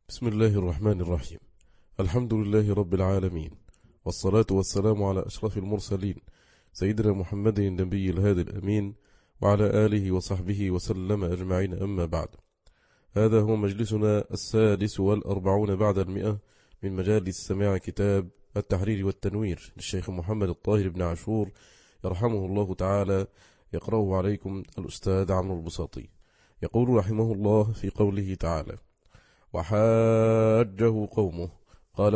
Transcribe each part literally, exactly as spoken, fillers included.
بسم الله الرحمن الرحيم. الحمد لله رب العالمين، والصلاة والسلام على أشرف المرسلين سيدنا محمد النبي الهادي الأمين وعلى آله وصحبه وسلم أجمعين، أما بعد. هذا هو مجلسنا السادس والأربعون بعد المئة من مجالس سماع كتاب التحرير والتنوير للشيخ محمد الطاهر بن عاشور يرحمه الله تعالى، يقرأه عليكم الأستاذ عمرو البساطي. يقول رحمه الله في قوله تعالى: وحاجه قومه قال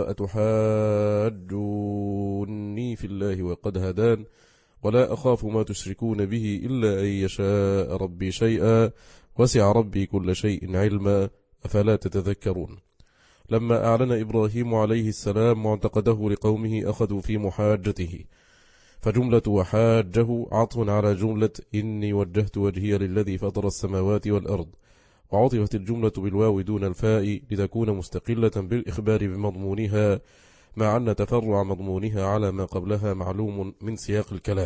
أتحاجوني في الله وقد هدان ولا أخاف ما تشركون به إلا أن يشاء ربي شيئا وسع ربي كل شيء علما أفلا تتذكرون. لما أعلن إبراهيم عليه السلام معتقده لقومه أخذوا في محاجته، فجملة وحاجه عطف على جملة إني وجهت وجهي للذي فطر السماوات والأرض، وعطفت الجملة بالواو دون الفاء لتكون مستقلة بالإخبار بمضمونها، مع أن تفرع مضمونها على ما قبلها معلوم من سياق الكلام.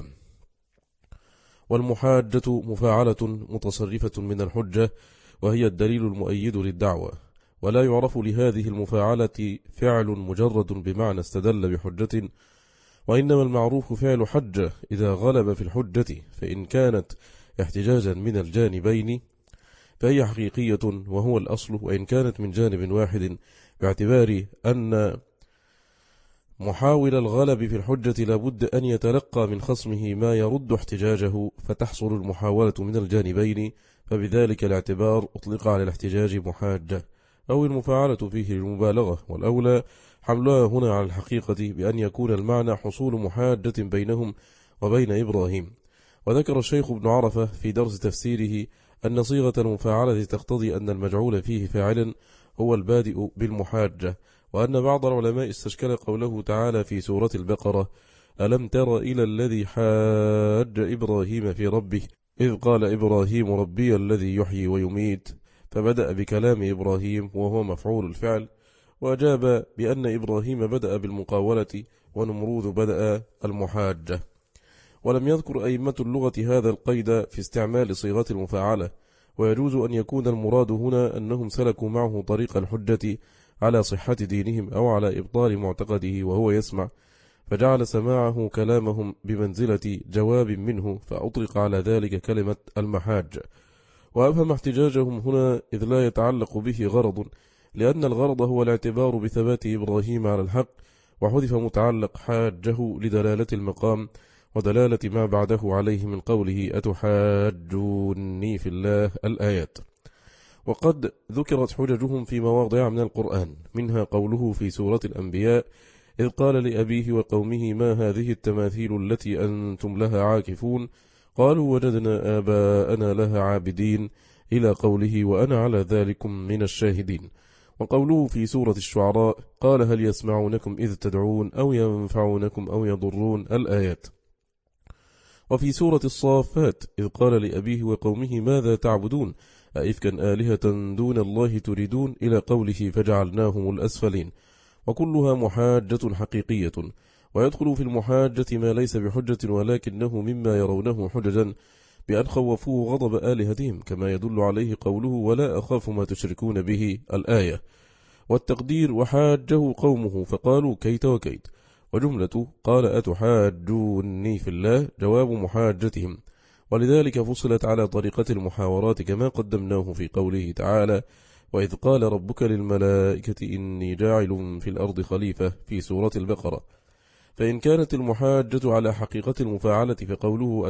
والمحاجة مفاعلة متصرفة من الحجة، وهي الدليل المؤيد للدعوة، ولا يعرف لهذه المفاعلة فعل مجرد بمعنى استدل بحجة، وإنما المعروف فعل حجة إذا غلب في الحجة، فإن كانت احتجاجا من الجانبين فهي حقيقية وهو الأصل، وإن كانت من جانب واحد، باعتبار أن محاول الغلب في الحجة لابد أن يتلقى من خصمه ما يرد احتجاجه، فتحصل المحاولة من الجانبين، فبذلك الاعتبار أطلق على الاحتجاج محاجة، أو المفاعلة فيه المبالغة، والأولى حملها هنا على الحقيقة بأن يكون المعنى حصول محاجة بينهم وبين إبراهيم. وذكر الشيخ ابن عرفة في درس تفسيره أن صيغة المفاعلة تقتضي أن المجعول فيه فاعلا هو البادئ بالمحاجة، وأن بعض العلماء استشكل قوله تعالى في سورة البقرة: ألم تر إلى الذي حاج إبراهيم في ربه إذ قال إبراهيم ربي الذي يحيي ويميت، فبدأ بكلام إبراهيم وهو مفعول الفعل، وأجاب بأن إبراهيم بدأ بالمقاولة ونمرود بدأ المحاجة. ولم يذكر أئمة اللغة هذا القيد في استعمال صيغة المفاعلة، ويجوز أن يكون المراد هنا أنهم سلكوا معه طريق الحجة على صحة دينهم أو على إبطال معتقده وهو يسمع، فجعل سماعه كلامهم بمنزلة جواب منه، فأطلق على ذلك كلمة المحاج. وأفهم احتجاجهم هنا إذ لا يتعلق به غرض، لأن الغرض هو الاعتبار بثبات إبراهيم على الحق، وحذف متعلق حاجه لدلالة المقام ودلالة ما بعده عليه من قوله أتحاجوني في الله الآيات. وقد ذكرت حججهم في مواضع من القرآن، منها قوله في سورة الأنبياء: إذ قال لأبيه وقومه ما هذه التماثيل التي أنتم لها عاكفون قالوا وجدنا آباءنا لها عابدين، إلى قوله وأنا على ذلكم من الشاهدين. وقوله في سورة الشعراء: قال هل يسمعونكم إذ تدعون أو ينفعونكم أو يضرون الآيات. وفي سورة الصافات: إذ قال لأبيه وقومه ماذا تعبدون أئفكا آلهة دون الله تريدون، إلى قوله فجعلناهم الأسفلين. وكلها محاجة حقيقية، ويدخل في المحاجة ما ليس بحجة ولكنه مما يرونه حججا بأن خوفوه غضب آلهتهم، كما يدل عليه قوله ولا أخاف ما تشركون به الآية. والتقدير وحاجه قومه فقالوا كيت وكيت، وجملة قال أتحاجوني في الله جواب محاجتهم، ولذلك فصلت على طريقة المحاورات كما قدمناه في قوله تعالى: وإذ قال ربك للملائكة إني جاعل في الأرض خليفة في سورة البقرة. فإن كانت المحاجة على حقيقة المفاعلة فقوله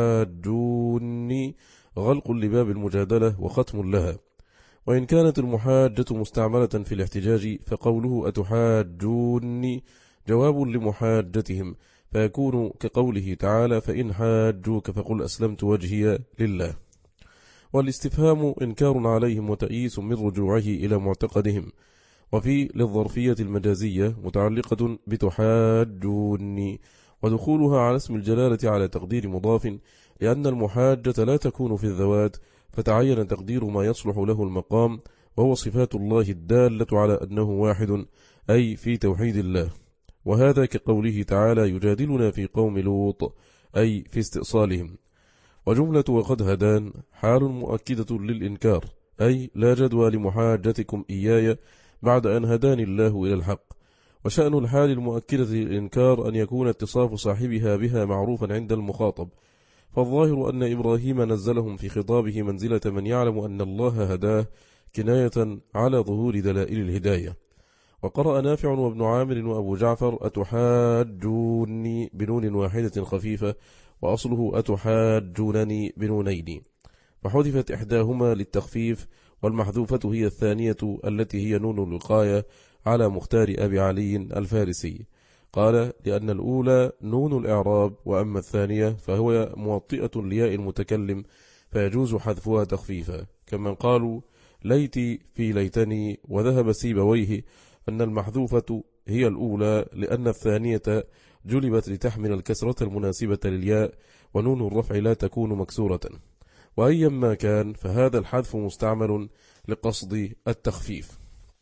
أتحاجوني غلق لباب المجادلة وختم لها، وإن كانت المحاجة مستعملة في الاحتجاج فقوله أتحاجوني جواب لمحاجتهم، فيكون كقوله تعالى: فإن حاجوك فقل أسلمت وجهي لله. والاستفهام إنكار عليهم وتأييس من رجوعه إلى معتقدهم. وفي للظرفية المجازية متعلقة بتحاجوني، ودخولها على اسم الجلالة على تقدير مضاف، لأن المحاجة لا تكون في الذوات، فتعين تقدير ما يصلح له المقام، وهو صفات الله الدالة على أنه واحد، أي في توحيد الله. وهذا كقوله تعالى: يجادلنا في قوم لوط، أي في استئصالهم. وجملة وقد هدان حال مؤكدة للإنكار، أي لا جدوى لمحاجتكم إياي، بعد أن هداني الله إلى الحق. وشأن الحال المؤكدة للإنكار أن يكون اتصاف صاحبها بها معروفا عند المخاطب، فالظاهر أن إبراهيم نزلهم في خطابه منزلة من يعلم أن الله هداه كناية على ظهور دلائل الهداية. وقرأ نافع وابن عامر وأبو جعفر أتحاجوني بنون واحدة خفيفة، وأصله أتحاجونني بنونين، فحذفت إحداهما للتخفيف، والمحذوفة هي الثانية التي هي نون الوقاية على مختار أبي علي الفارسي. قال لأن الأولى نون الإعراب، وأما الثانية فهو موطئة لياء المتكلم فيجوز حذفها تخفيفا، كمن قالوا ليتي في ليتني. وذهب سيبويه أن المحذوفة هي الأولى لأن الثانية جلبت لتحمل الكسرة المناسبة للياء، ونون الرفع لا تكون مكسورة. وأيما كان فهذا الحذف مستعمل لقصد التخفيف.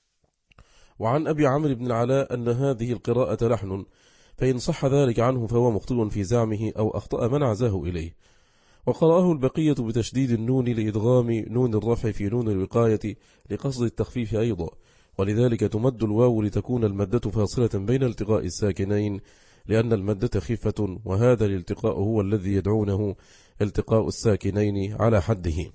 وعن أبي عمرو بن العلاء أن هذه القراءة لحن، فإن صح ذلك عنه فهو مخطئ في زعمه أو أخطأ من عزاه إليه. وقرأه البقية بتشديد النون لإدغام نون الرفع في نون الوقاية لقصد التخفيف أيضا، ولذلك تمد الواو لتكون المدة فاصلة بين التقاء الساكنين، لأن المدة خفة، وهذا الالتقاء هو الذي يدعونه التقاء الساكنين على حده.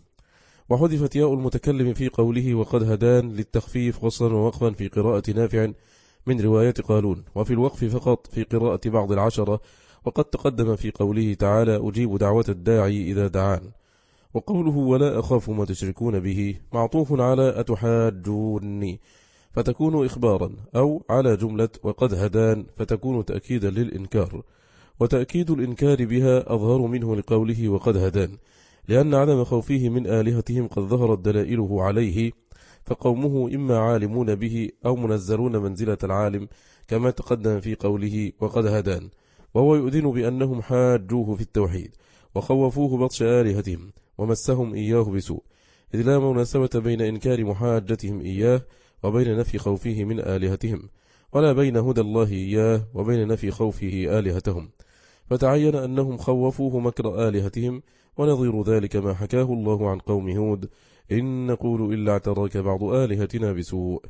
وحذفت ياء المتكلم في قوله وقد هدان للتخفيف وصلا ووقفا في قراءة نافع من رواية قالون، وفي الوقف فقط في قراءة بعض العشرة، وقد تقدم في قوله تعالى أجيب دعوة الداعي إذا دعان. وقوله ولا أخاف ما تشركون به معطوف على أتحاجوني فتكون إخبارا، أو على جملة وقد هدان فتكون تأكيدا للإنكار. وتأكيد الإنكار بها أظهر منه لقوله وقد هدان، لأن عدم خوفه من آلهتهم قد ظهرت دلائله عليه، فقومه إما عالمون به أو منزلون منزلة العالم، كما تقدم في قوله وقد هدان. وهو يؤذن بأنهم حاجوه في التوحيد وخوفوه بطش آلهتهم ومسهم إياه بسوء، إذ لا مناسبة بين إنكار محاجتهم إياه وبين نفي خوفه من آلهتهم، ولا بين هدى الله إياه وبين نفي خوفه آلهتهم، فتعين أنهم خوفوه مكر آلهتهم. ونظير ذلك ما حكاه الله عن قوم هود إن نقول إلا اعتراك بعض آلهتنا بسوء.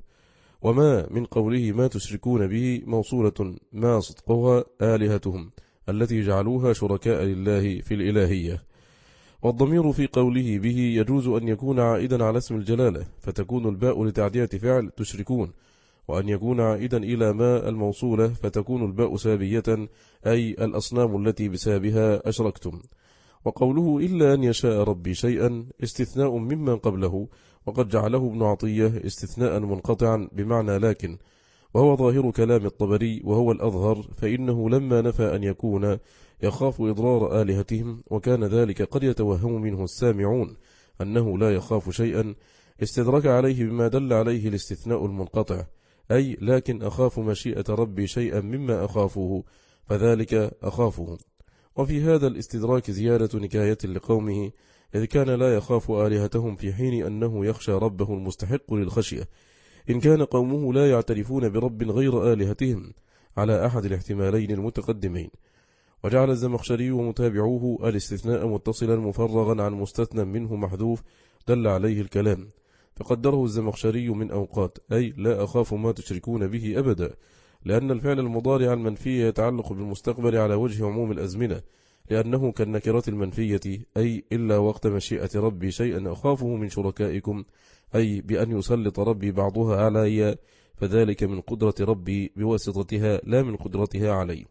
وما من قوله ما تشركون به موصولة ما صدقها آلهتهم التي جعلوها شركاء لله في الإلهية. والضمير في قوله به يجوز أن يكون عائدا على اسم الجلالة، فتكون الباء لتعدية فعل تشركون، وأن يكون عائدا إلى ما الموصولة فتكون الباء سابية، أي الأصنام التي بسابها أشركتم. وقوله إلا أن يشاء ربي شيئا استثناء ممن قبله، وقد جعله ابن عطية استثناء منقطعا بمعنى لكن، وهو ظاهر كلام الطبري وهو الأظهر، فإنه لما نفى أن يكون يخاف إضرار آلهتهم، وكان ذلك قد يتوهم منه السامعون أنه لا يخاف شيئا، استدرك عليه بما دل عليه الاستثناء المنقطع، أي لكن أخاف مشيئة ربي شيئا مما أخافه فذلك أخافه. وفي هذا الاستدراك زيادة نكاية لقومه، إذ كان لا يخاف آلهتهم في حين أنه يخشى ربه المستحق للخشية، إن كان قومه لا يعترفون برب غير آلهتهم على أحد الاحتمالين المتقدمين. وجعل الزمخشري ومتابعوه الاستثناء متصلا مفرغا عن مستثنى منه محذوف دل عليه الكلام، فقدره الزمخشري من أوقات، أي لا أخاف ما تشركون به أبدا، لأن الفعل المضارع المنفي يتعلق بالمستقبل على وجه عموم الأزمنة، لأنه كالنكرة المنفية، أي إلا وقت مشيئة ربي شيئا أخافه من شركائكم، أي بأن يسلط ربي بعضها علي، فذلك من قدرة ربي بواسطتها لا من قدرتها علي.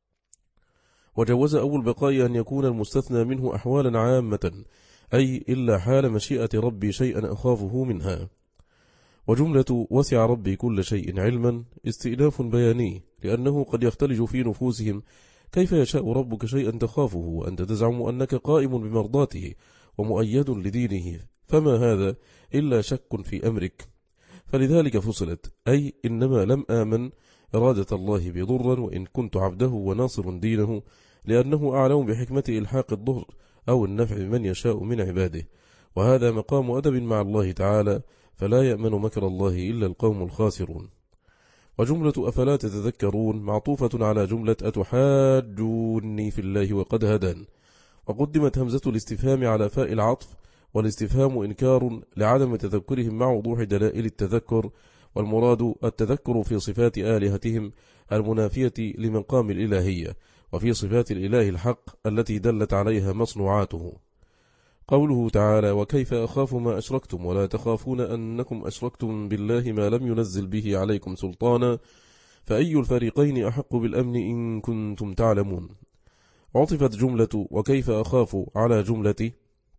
وجوز أول البقاء أن يكون المستثنى منه أحوالا عامة، أي إلا حال مشيئة ربي شيئا أخافه منها. وجملة وسع ربي كل شيء علما استئناف بياني، لأنه قد يختلج في نفوسهم كيف يشاء ربك شيئا تخافه وأنت تزعم أنك قائم بمرضاته ومؤيد لدينه، فما هذا إلا شك في أمرك، فلذلك فصلت، أي إنما لم آمن إرادة الله بضرا وإن كنت عبده وناصر دينه، لأنه أعلم بحكمة إلحاق الضر أو النفع من يشاء من عباده، وهذا مقام أدب مع الله تعالى، فلا يأمن مكر الله إلا القوم الخاسرون. وجملة أفلا تتذكرون معطوفة على جملة أتحاجوني في الله وقد هدان، وقدمت همزة الاستفهام على فاء العطف، والاستفهام إنكار لعدم تذكرهم مع وضوح دلائل التذكر، والمراد التذكر في صفات آلهتهم المنافية لمقام الإلهية، وفي صفات الإله الحق التي دلت عليها مصنوعاته. قوله تعالى: وكيف أخاف ما أشركتم ولا تخافون أنكم أشركتم بالله ما لم ينزل به عليكم سلطانا فأي الفريقين أحق بالأمن إن كنتم تعلمون. عطفت جملة وكيف أخاف على جملة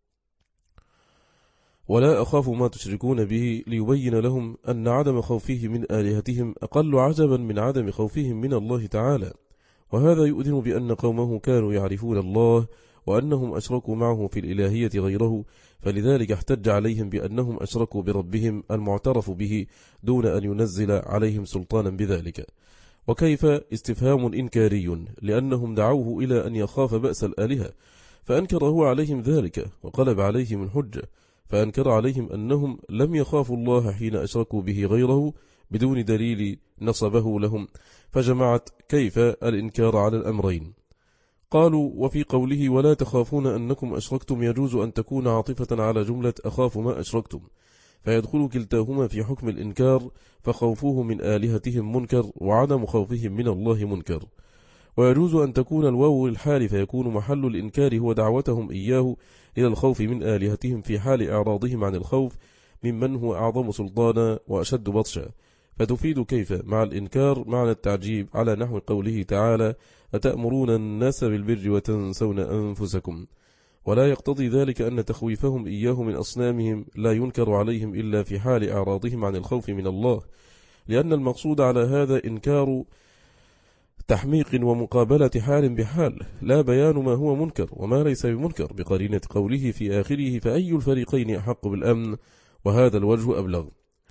ولا أخاف ما تشركون به ليبين لهم أن عدم خوفه من آلهتهم أقل عجبا من عدم خوفهم من الله تعالى، وهذا يؤذن بأن قومه كانوا يعرفون الله وأنهم أشركوا معه في الإلهية غيره، فلذلك احتج عليهم بأنهم أشركوا بربهم المعترف به دون أن ينزل عليهم سلطانا بذلك. وكيف استفهام إنكاري لأنهم دعوه إلى أن يخاف بأس الآلهة، فأنكر هو عليهم ذلك وقلب عليهم الحجة، فأنكر عليهم أنهم لم يخافوا الله حين أشركوا به غيره بدون دليل نصبه لهم، فجمعت كيف الإنكار على الأمرين. قالوا: وفي قوله ولا تخافون أنكم أشركتم يجوز أن تكون عاطفة على جملة أخاف ما أشركتم، فيدخل كلتاهما في حكم الإنكار، فخوفوه من آلهتهم منكر وعدم خوفهم من الله منكر. ويجوز أن تكون الواو الحال فيكون محل الإنكار هو دعوتهم إياه إلى الخوف من آلهتهم في حال إعراضهم عن الخوف ممن هو أعظم سلطانا وأشد بطشا، فتفيد كيف مع الإنكار معنى التعجيب على نحو قوله تعالى: أتأمرون الناس بالبر وتنسون أنفسكم. ولا يقتضي ذلك أن تخويفهم إياه من أصنامهم لا ينكر عليهم إلا في حال إعراضهم عن الخوف من الله، لأن المقصود على هذا إنكار تحميق ومقابلة حال بحال، لا بيان ما هو منكر وما ليس بمنكر، بقرينة قوله في آخره: فأي الفريقين أحق بالأمن، وهذا الوجه أبلغ.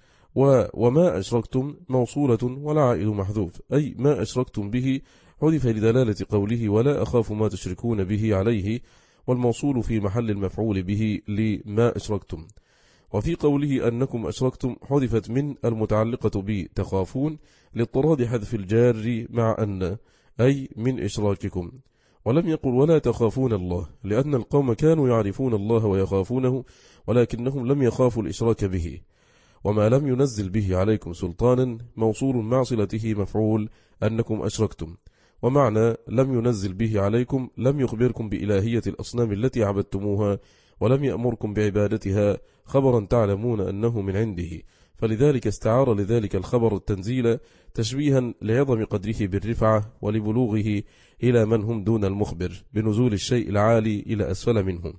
وما أشركتم موصولة والعائد محذوف، أي ما أشركتم به حذف لدلالة قوله ولا أخاف ما تشركون به عليه، والموصول في محل المفعول به لما أشركتم. وفي قوله أنكم أشركتم حذفت من المتعلقة بتخافون لاضطراد حذف الجار مع أن، أي من إشراككم. ولم يقل ولا تخافون الله، لأن القوم كانوا يعرفون الله ويخافونه ولكنهم لم يخافوا الإشراك به. وما لم ينزل به عليكم سلطانا موصول مع صلته مفعول أنكم أشركتم، ومعنى لم ينزل به عليكم لم يخبركم بإلهية الأصنام التي عبدتموها ولم يأمركم بعبادتها خبرا تعلمون أنه من عنده، فلذلك استعار لذلك الخبر التنزيل تشبيها لعظم قدره بالرفعة ولبلوغه إلى من هم دون المخبر بنزول الشيء العالي إلى أسفل منهم.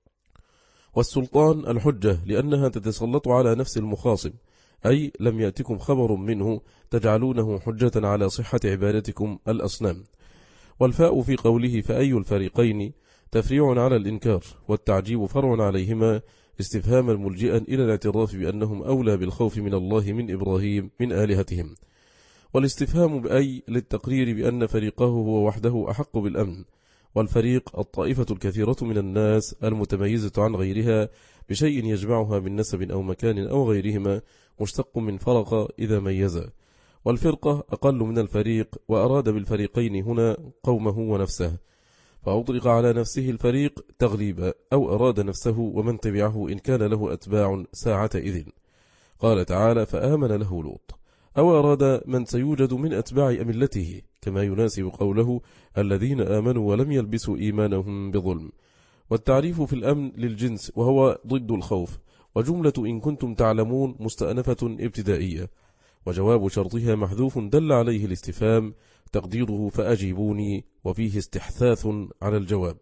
والسلطان الحجة لأنها تتسلط على نفس المخاصم، أي لم يأتكم خبر منه تجعلونه حجة على صحة عبادتكم الأصنام. والفاء في قوله فأي الفريقين تفريع على الإنكار، والتعجيب فرع عليهما استفهاما ملجئا إلى الاعتراف بأنهم أولى بالخوف من الله من إبراهيم من آلهتهم. والاستفهام بأي للتقرير بأن فريقه هو وحده أحق بالأمن، والفريق الطائفة الكثيرة من الناس المتميزة عن غيرها بشيء يجمعها من نسب أو مكان أو غيرهما، مشتق من فرق إذا ميز. والفرقة أقل من الفريق، وأراد بالفريقين هنا قومه ونفسه، فأطلق على نفسه الفريق تغليبا، أو أراد نفسه ومن تبعه إن كان له أتباع ساعة إذن. قال تعالى فآمن له لوط، أو أراد من سيوجد من أتباع أملته، كما يناسب قوله الذين آمنوا ولم يلبسوا إيمانهم بظلم. والتعريف في الأمن للجنس وهو ضد الخوف، وجملة إن كنتم تعلمون مستأنفة ابتدائية، وجواب شرطها محذوف دل عليه الاستفهام تقديره فأجيبوني، وفيه استحثاث على الجواب.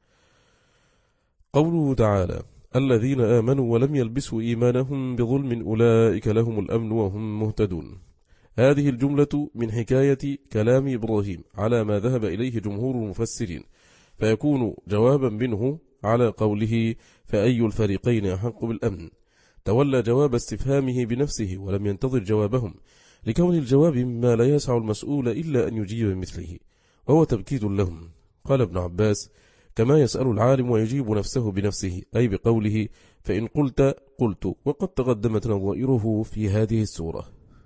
قوله تعالى الذين آمنوا ولم يلبسوا إيمانهم بظلم أولئك لهم الأمن وهم مهتدون، هذه الجملة من حكاية كلام إبراهيم على ما ذهب إليه جمهور المفسرين، فيكون جوابا منه على قوله فأي الفريقين أحق بالأمن. تولى جواب استفهامه بنفسه ولم ينتظر جوابهم، لكون الجواب مما لا يسع المسؤول إلا أن يجيب مثله، وهو تبكيد لهم. قال ابن عباس كما يسأل العالم ويجيب نفسه بنفسه، أي بقوله فإن قلت قلت، وقد تقدمت نظائره في هذه السورة.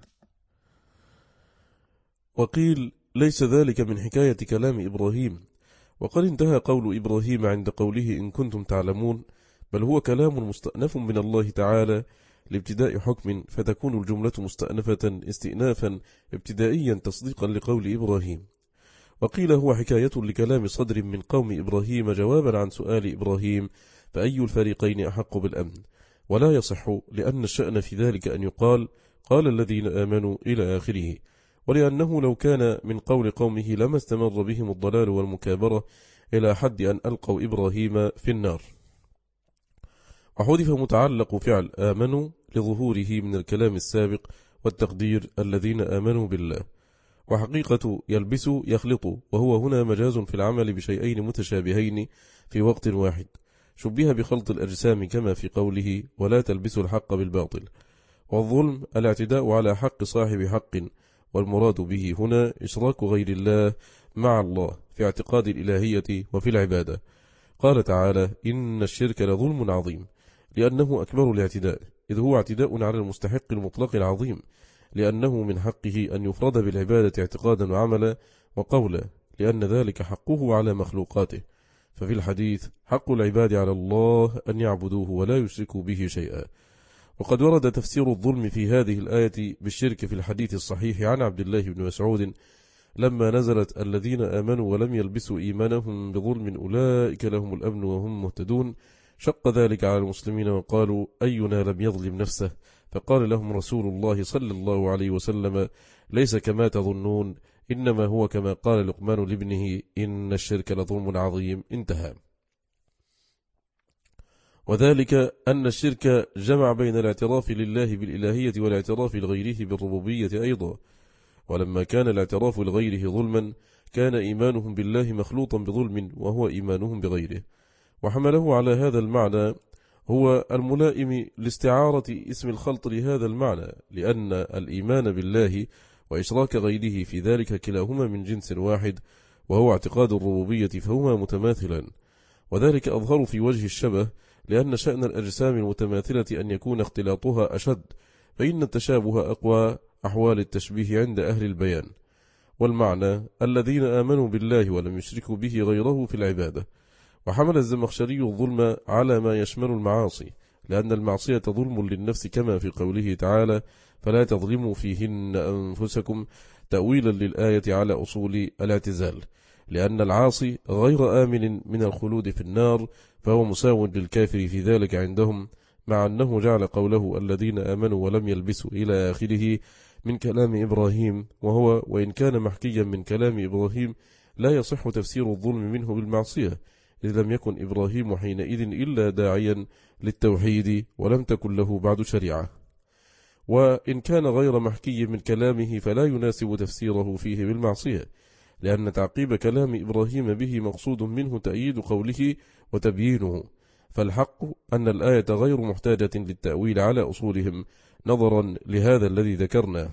وقيل ليس ذلك من حكاية كلام إبراهيم، وقد انتهى قول إبراهيم عند قوله إن كنتم تعلمون، بل هو كلام مستأنف من الله تعالى لابتداء حكم، فتكون الجملة مستأنفة استئنافا ابتدائيا تصديقا لقول إبراهيم. وقيل هو حكاية لكلام صدر من قوم إبراهيم جوابا عن سؤال إبراهيم فأي الفريقين أحق بالأمن، ولا يصح لأن الشأن في ذلك أن يقال قال الذين آمنوا إلى آخره، ولأنه لو كان من قول قومه لما استمر بهم الضلال والمكابرة إلى حد أن ألقوا إبراهيم في النار. وحذف متعلق فعل آمنوا لظهوره من الكلام السابق والتقدير الذين آمنوا بالله. وحقيقة يلبس يخلط، وهو هنا مجاز في العمل بشيئين متشابهين في وقت واحد، شبه بخلط الأجسام كما في قوله ولا تلبسوا الحق بالباطل. والظلم الاعتداء على حق صاحب حق، والمراد به هنا إشراك غير الله مع الله في اعتقاد الإلهية وفي العبادة. قال تعالى إن الشرك لظلم عظيم، لأنه أكبر الاعتداء، إذ هو اعتداء على المستحق المطلق العظيم، لأنه من حقه أن يفرد بالعبادة اعتقادا وعملا وقولا، لأن ذلك حقه على مخلوقاته. ففي الحديث حق العباد على الله أن يعبدوه ولا يشركوا به شيئا. وقد ورد تفسير الظلم في هذه الآية بالشرك في الحديث الصحيح عن عبد الله بن مسعود لما نزلت الذين آمنوا ولم يلبسوا إيمانهم بظلم أولئك لهم الأمن وهم مهتدون، شق ذلك على المسلمين وقالوا أينا لم يظلم نفسه، فقال لهم رسول الله صلى الله عليه وسلم ليس كما تظنون، إنما هو كما قال لقمان لابنه إن الشرك لظلم عظيم. انتهى. وذلك أن الشرك جمع بين الاعتراف لله بالإلهية والاعتراف لغيره بالربوبية أيضا، ولما كان الاعتراف لغيره ظلما كان إيمانهم بالله مخلوطا بظلم وهو إيمانهم بغيره. وحمله على هذا المعنى هو الملائم لاستعارة اسم الخلط لهذا المعنى، لأن الإيمان بالله وإشراك غيره في ذلك كلاهما من جنس واحد، وهو اعتقاد الربوبية، فهما متماثلان. وذلك أظهر في وجه الشبه، لأن شأن الأجسام المتماثلة أن يكون اختلاطها أشد، فإن التشابه أقوى أحوال التشبيه عند أهل البيان. والمعنى الذين آمنوا بالله ولم يشركوا به غيره في العبادة. وحمل الزمخشري الظلم على ما يشمل المعاصي، لأن المعصية ظلم للنفس كما في قوله تعالى فلا تظلموا فيهن أنفسكم، تأويلا للآية على أصول الاعتزال، لأن العاصي غير آمن من الخلود في النار، فهو مساو للكافر في ذلك عندهم، مع أنه جعل قوله الذين آمنوا ولم يلبسوا إلى آخره من كلام إبراهيم، وهو وإن كان محكيا من كلام إبراهيم لا يصح تفسير الظلم منه بالمعصية، إذ لم يكن إبراهيم حينئذ إلا داعيا للتوحيد ولم تكن له بعد شريعة. وإن كان غير محكي من كلامه فلا يناسب تفسيره فيه بالمعصية، لأن تعقيب كلام إبراهيم به مقصود منه تأييد قوله وتبيينه، فالحق أن الآية غير محتاجة للتأويل على أصولهم نظرا لهذا الذي ذكرناه.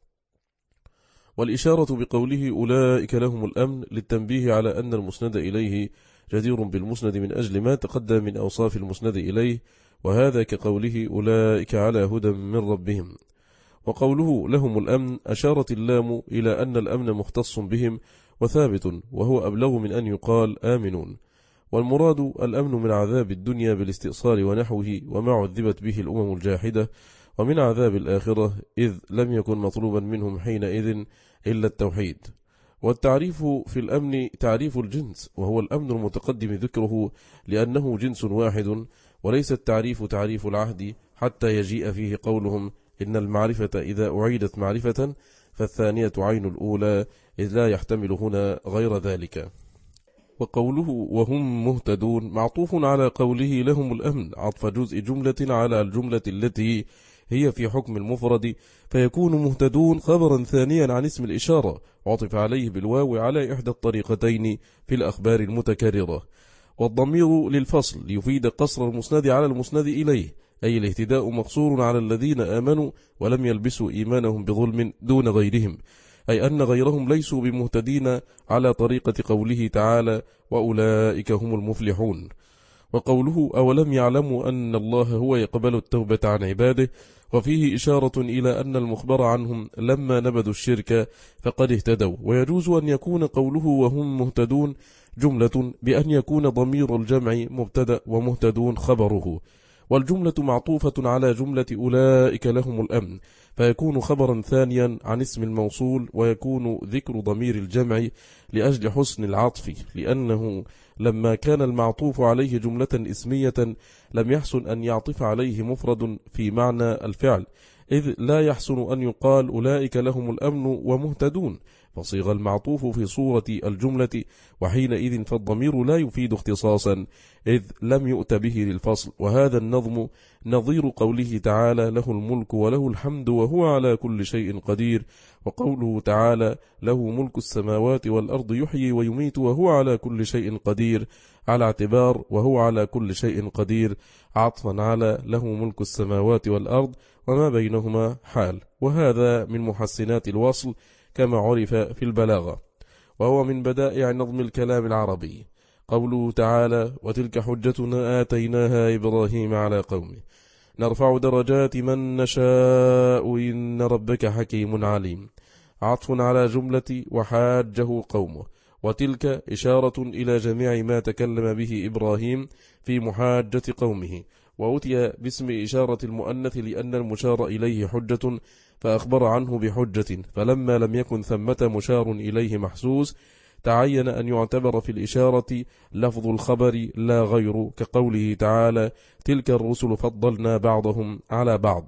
والإشارة بقوله أولئك لهم الأمن للتنبيه على أن المسند إليه جدير بالمسند من أجل ما تقدم من أوصاف المسند إليه، وهذا كقوله أولئك على هدى من ربهم. وقوله لهم الأمن أشارت اللام إلى أن الأمن مختص بهم وثابت، وهو أبلغ من أن يقال آمنون. والمراد الأمن من عذاب الدنيا بالاستئصال ونحوه وما عذبت به الأمم الجاحدة، ومن عذاب الآخرة إذ لم يكن مطلوبا منهم حينئذ إلا التوحيد. والتعريف في الأمن تعريف الجنس، وهو الأمن المتقدم ذكره لأنه جنس واحد، وليس التعريف تعريف العهد حتى يجيء فيه قولهم إن المعرفة إذا أعيدت معرفة فالثانية عين الأولى، إذ لا يحتمل هنا غير ذلك. وقوله وهم مهتدون معطوف على قوله لهم الأمن عطف جزء جملة على الجملة التي هي في حكم المفرد، فيكون مهتدون خبرا ثانيا عن اسم الإشارة، وعطف عليه بالواو على إحدى الطريقتين في الأخبار المتكررة. والضمير للفصل يفيد قصر المسند على المسند إليه، أي الاهتداء مقصور على الذين آمنوا ولم يلبسوا إيمانهم بظلم دون غيرهم، أي أن غيرهم ليسوا بمهتدين على طريقة قوله تعالى وأولئك هم المفلحون. وقوله أولم يعلموا أن الله هو يقبل التوبة عن عباده، وفيه إشارة إلى أن المخبر عنهم لما نبذوا الشرك فقد اهتدوا. ويجوز أن يكون قوله وهم مهتدون جملة بأن يكون ضمير الجمع مبتدأ ومهتدون خبره، والجملة معطوفة على جملة أولئك لهم الأمن، فيكون خبرا ثانيا عن اسم الموصول، ويكون ذكر ضمير الجمع لأجل حسن العطف، لأنه لما كان المعطوف عليه جملة اسمية لم يحسن أن يعطف عليه مفرد في معنى الفعل، إذ لا يحسن أن يقال أولئك لهم الأمن ومهتدون، فصيغ المعطوف في صورة الجملة، وحينئذ فالضمير لا يفيد اختصاصا إذ لم يؤت به للفصل. وهذا النظم نظير قوله تعالى له الملك وله الحمد وهو على كل شيء قدير، وقوله تعالى له ملك السماوات والأرض يحيي ويميت وهو على كل شيء قدير، على اعتبار وهو على كل شيء قدير عطفا على له ملك السماوات والأرض وما بينهما حال. وهذا من محسنات الوصل كما عرف في البلاغة، وهو من بدائع نظم الكلام العربي. قوله تعالى وتلك حجتنا آتيناها إبراهيم على قومه نرفع درجات من نشاء إن ربك حكيم عليم، عطف على جملة وحاجه قومه، وتلك إشارة إلى جميع ما تكلم به إبراهيم في محاجة قومه، وأتي باسم إشارة المؤنث لأن المشار إليه حجة فأخبر عنه بحجة، فلما لم يكن ثمة مشار إليه محسوس تعين أن يعتبر في الإشارة لفظ الخبر لا غير، كقوله تعالى تلك الرسل فضلنا بعضهم على بعض.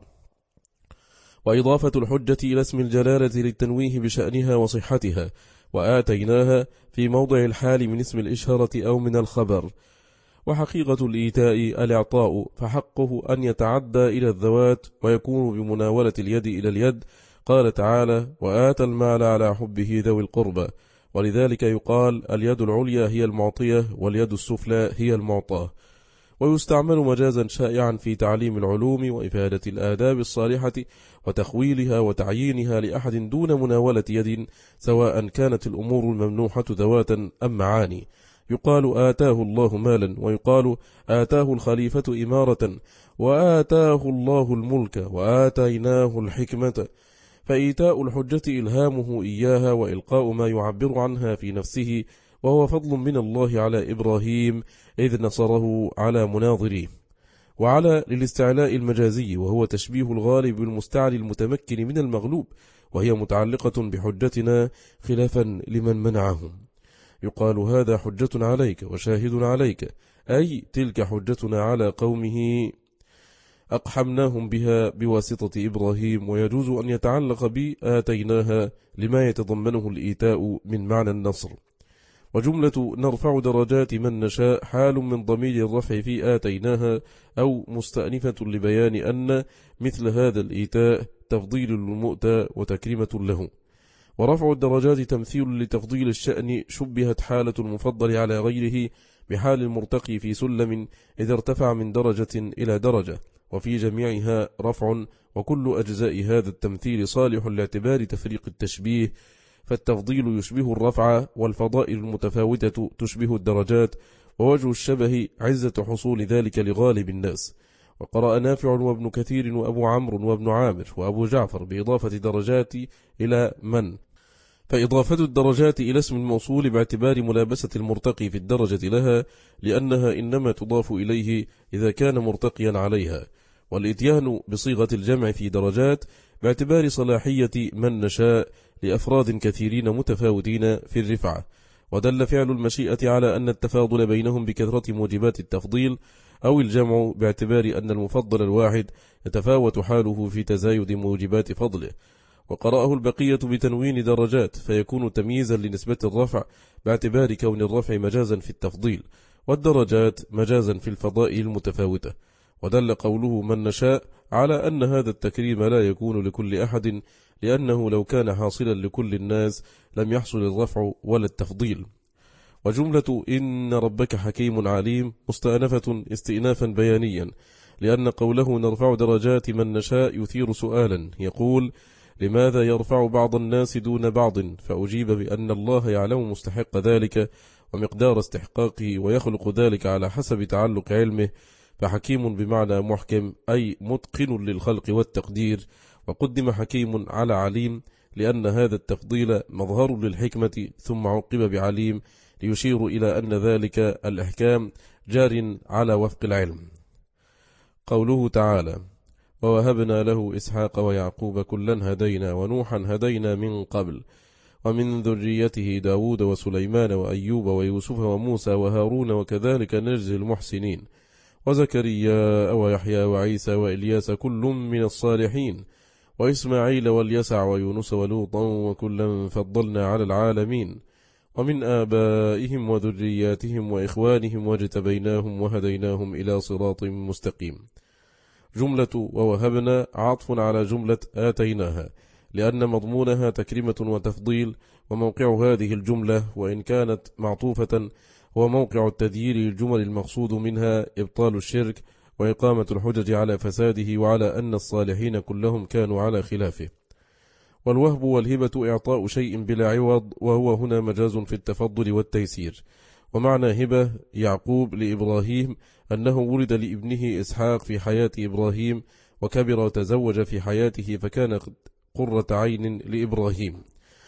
وإضافة الحجة إلى اسم الجلالة للتنويه بشأنها وصحتها، وآتيناها في موضع الحال من اسم الإشارة أو من الخبر. وحقيقة الإيتاء الإعطاء، فحقه أن يتعدى إلى الذوات ويكون بمناولة اليد إلى اليد، قال تعالى وآتى المال على حبه ذوي القربى، ولذلك يقال اليد العليا هي المعطية واليد السفلى هي المعطاة. ويستعمل مجازا شائعا في تعليم العلوم وإفادة الآداب الصالحة وتخويلها وتعيينها لأحد دون مناولة يد، سواء كانت الأمور الممنوحة ذواتا أم معاني. يقال آتاه الله مالا، ويقال آتاه الخليفة إمارة، وآتاه الله الملك، وآتيناه الحكمة. فإيتاء الحجة إلهامه إياها وإلقاء ما يعبر عنها في نفسه، وهو فضل من الله على إبراهيم إذ نصره على مناظريه. وعلى للاستعلاء المجازي، وهو تشبيه الغالب بالمستعلي المتمكن من المغلوب، وهي متعلقة بحجتنا خلافا لمن منعهم. يقال هذا حجة عليك وشاهد عليك، أي تلك حجتنا على قومه أقحمناهم بها بواسطة إبراهيم، ويجوز أن يتعلق بآتيناها لما يتضمنه الإيتاء من معنى النصر. وجملة نرفع درجات من نشاء حال من ضمير الرفع في آتيناها، أو مستأنفة لبيان أن مثل هذا الإيتاء تفضيل للمؤتى وتكريمة له. ورفع الدرجات تمثيل لتفضيل الشأن، شبهت حالة المفضل على غيره بحال المرتقي في سلم إذا ارتفع من درجة إلى درجة، وفي جميعها رفع، وكل أجزاء هذا التمثيل صالح لاعتبار تفريق التشبيه، فالتفضيل يشبه الرفع، والفضائل المتفاوتة تشبه الدرجات، ووجه الشبه عزة حصول ذلك لغالب الناس. وقرأ نافع وابن كثير وأبو عمرو وابن عامر وأبو جعفر بإضافة درجات إلى من، فإضافة الدرجات إلى اسم الموصول باعتبار ملابسة المرتقي في الدرجة لها، لأنها إنما تضاف إليه إذا كان مرتقيا عليها، والإتيان بصيغة الجمع في درجات باعتبار صلاحية من نشاء لأفراد كثيرين متفاوتين في الرفعة. ودل فعل المشيئة على أن التفاضل بينهم بكثرة موجبات التفضيل، أو الجمع باعتبار أن المفضل الواحد يتفاوت حاله في تزايد موجبات فضله. وقرأه البقية بتنوين درجات، فيكون تمييزا لنسبة الرفع باعتبار كون الرفع مجازا في التفضيل، والدرجات مجازا في الفضائل المتفاوتة. ودل قوله من نشاء على أن هذا التكريم لا يكون لكل أحد، لأنه لو كان حاصلا لكل الناس لم يحصل الرفع ولا التفضيل. وجملة إن ربك حكيم عليم مستأنفة استئنافا بيانيا، لأن قوله نرفع درجات من نشاء يثير سؤالا يقول لماذا يرفع بعض الناس دون بعض، فأجيب بأن الله يعلم مستحق ذلك ومقدار استحقاقه، ويخلق ذلك على حسب تعلق علمه، فحكيم بمعنى محكم أي متقن للخلق والتقدير. وقدم حكيم على عليم لأن هذا التفضيل مظهر للحكمة، ثم عقب بعليم ليشير إلى أن ذلك الإحكام جار على وفق العلم. قوله تعالى: ووهبنا له إسحاق ويعقوب كلا هدينا ونوحا هدينا من قبل ومن ذريته داود وسليمان وأيوب ويوسف وموسى وهارون وكذلك نجزي المحسنين وزكريا ويحيى وعيسى وإلياس كل من الصالحين وإسماعيل واليسع ويونس ولوطا وكلا فضلنا على العالمين ومن آبائهم وذرياتهم وإخوانهم واجتبيناهم وهديناهم إلى صراط مستقيم. جملة ووهبنا عطف على جملة آتيناها، لأن مضمونها تكريمة وتفضيل، وموقع هذه الجملة وإن كانت معطوفة هو موقع التذيير للجمل المقصود منها إبطال الشرك وإقامة الحجج على فساده، وعلى أن الصالحين كلهم كانوا على خلافه. والوهب والهبة إعطاء شيء بلا عوض، وهو هنا مجاز في التفضل والتيسير. ومعنى هبة يعقوب لإبراهيم أنه ولد لابنه إسحاق في حياة إبراهيم، وكبر وتزوج في حياته فكان قرة عين لإبراهيم.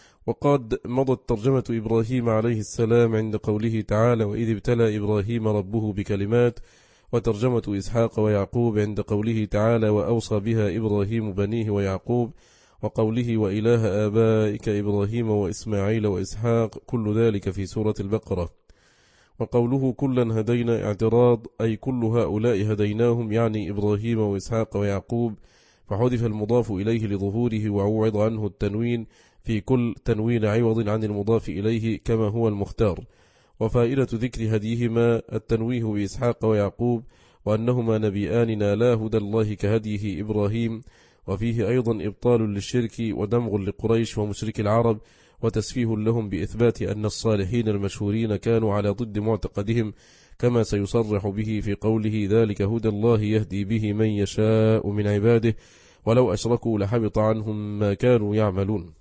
وقد مضت ترجمة إبراهيم عليه السلام عند قوله تعالى: وإذ ابتلى إبراهيم ربه بكلمات، وترجمة إسحاق ويعقوب عند قوله تعالى: وأوصى بها إبراهيم بنيه ويعقوب، وقوله: وإله آبائك إبراهيم وإسماعيل وإسحاق، كل ذلك في سورة البقرة. وقوله كلا هدينا اعتراض، أي كل هؤلاء هديناهم، يعني إبراهيم وإسحاق ويعقوب، فحذف المضاف إليه لظهوره وعوض عنه التنوين في كل تنوين عوض عن المضاف إليه كما هو المختار. وفائدة ذكر هديهما التنويه بإسحاق ويعقوب، وأنهما نبيان نالا هدى الله كهديه إبراهيم، وفيه أيضا إبطال للشرك ودمغ لقريش ومشرك العرب، وتسفيه لهم بإثبات أن الصالحين المشهورين كانوا على ضد معتقدهم، كما سيصرح به في قوله: ذلك هدى الله يهدي به من يشاء من عباده ولو أشركوا لحبط عنهم ما كانوا يعملون.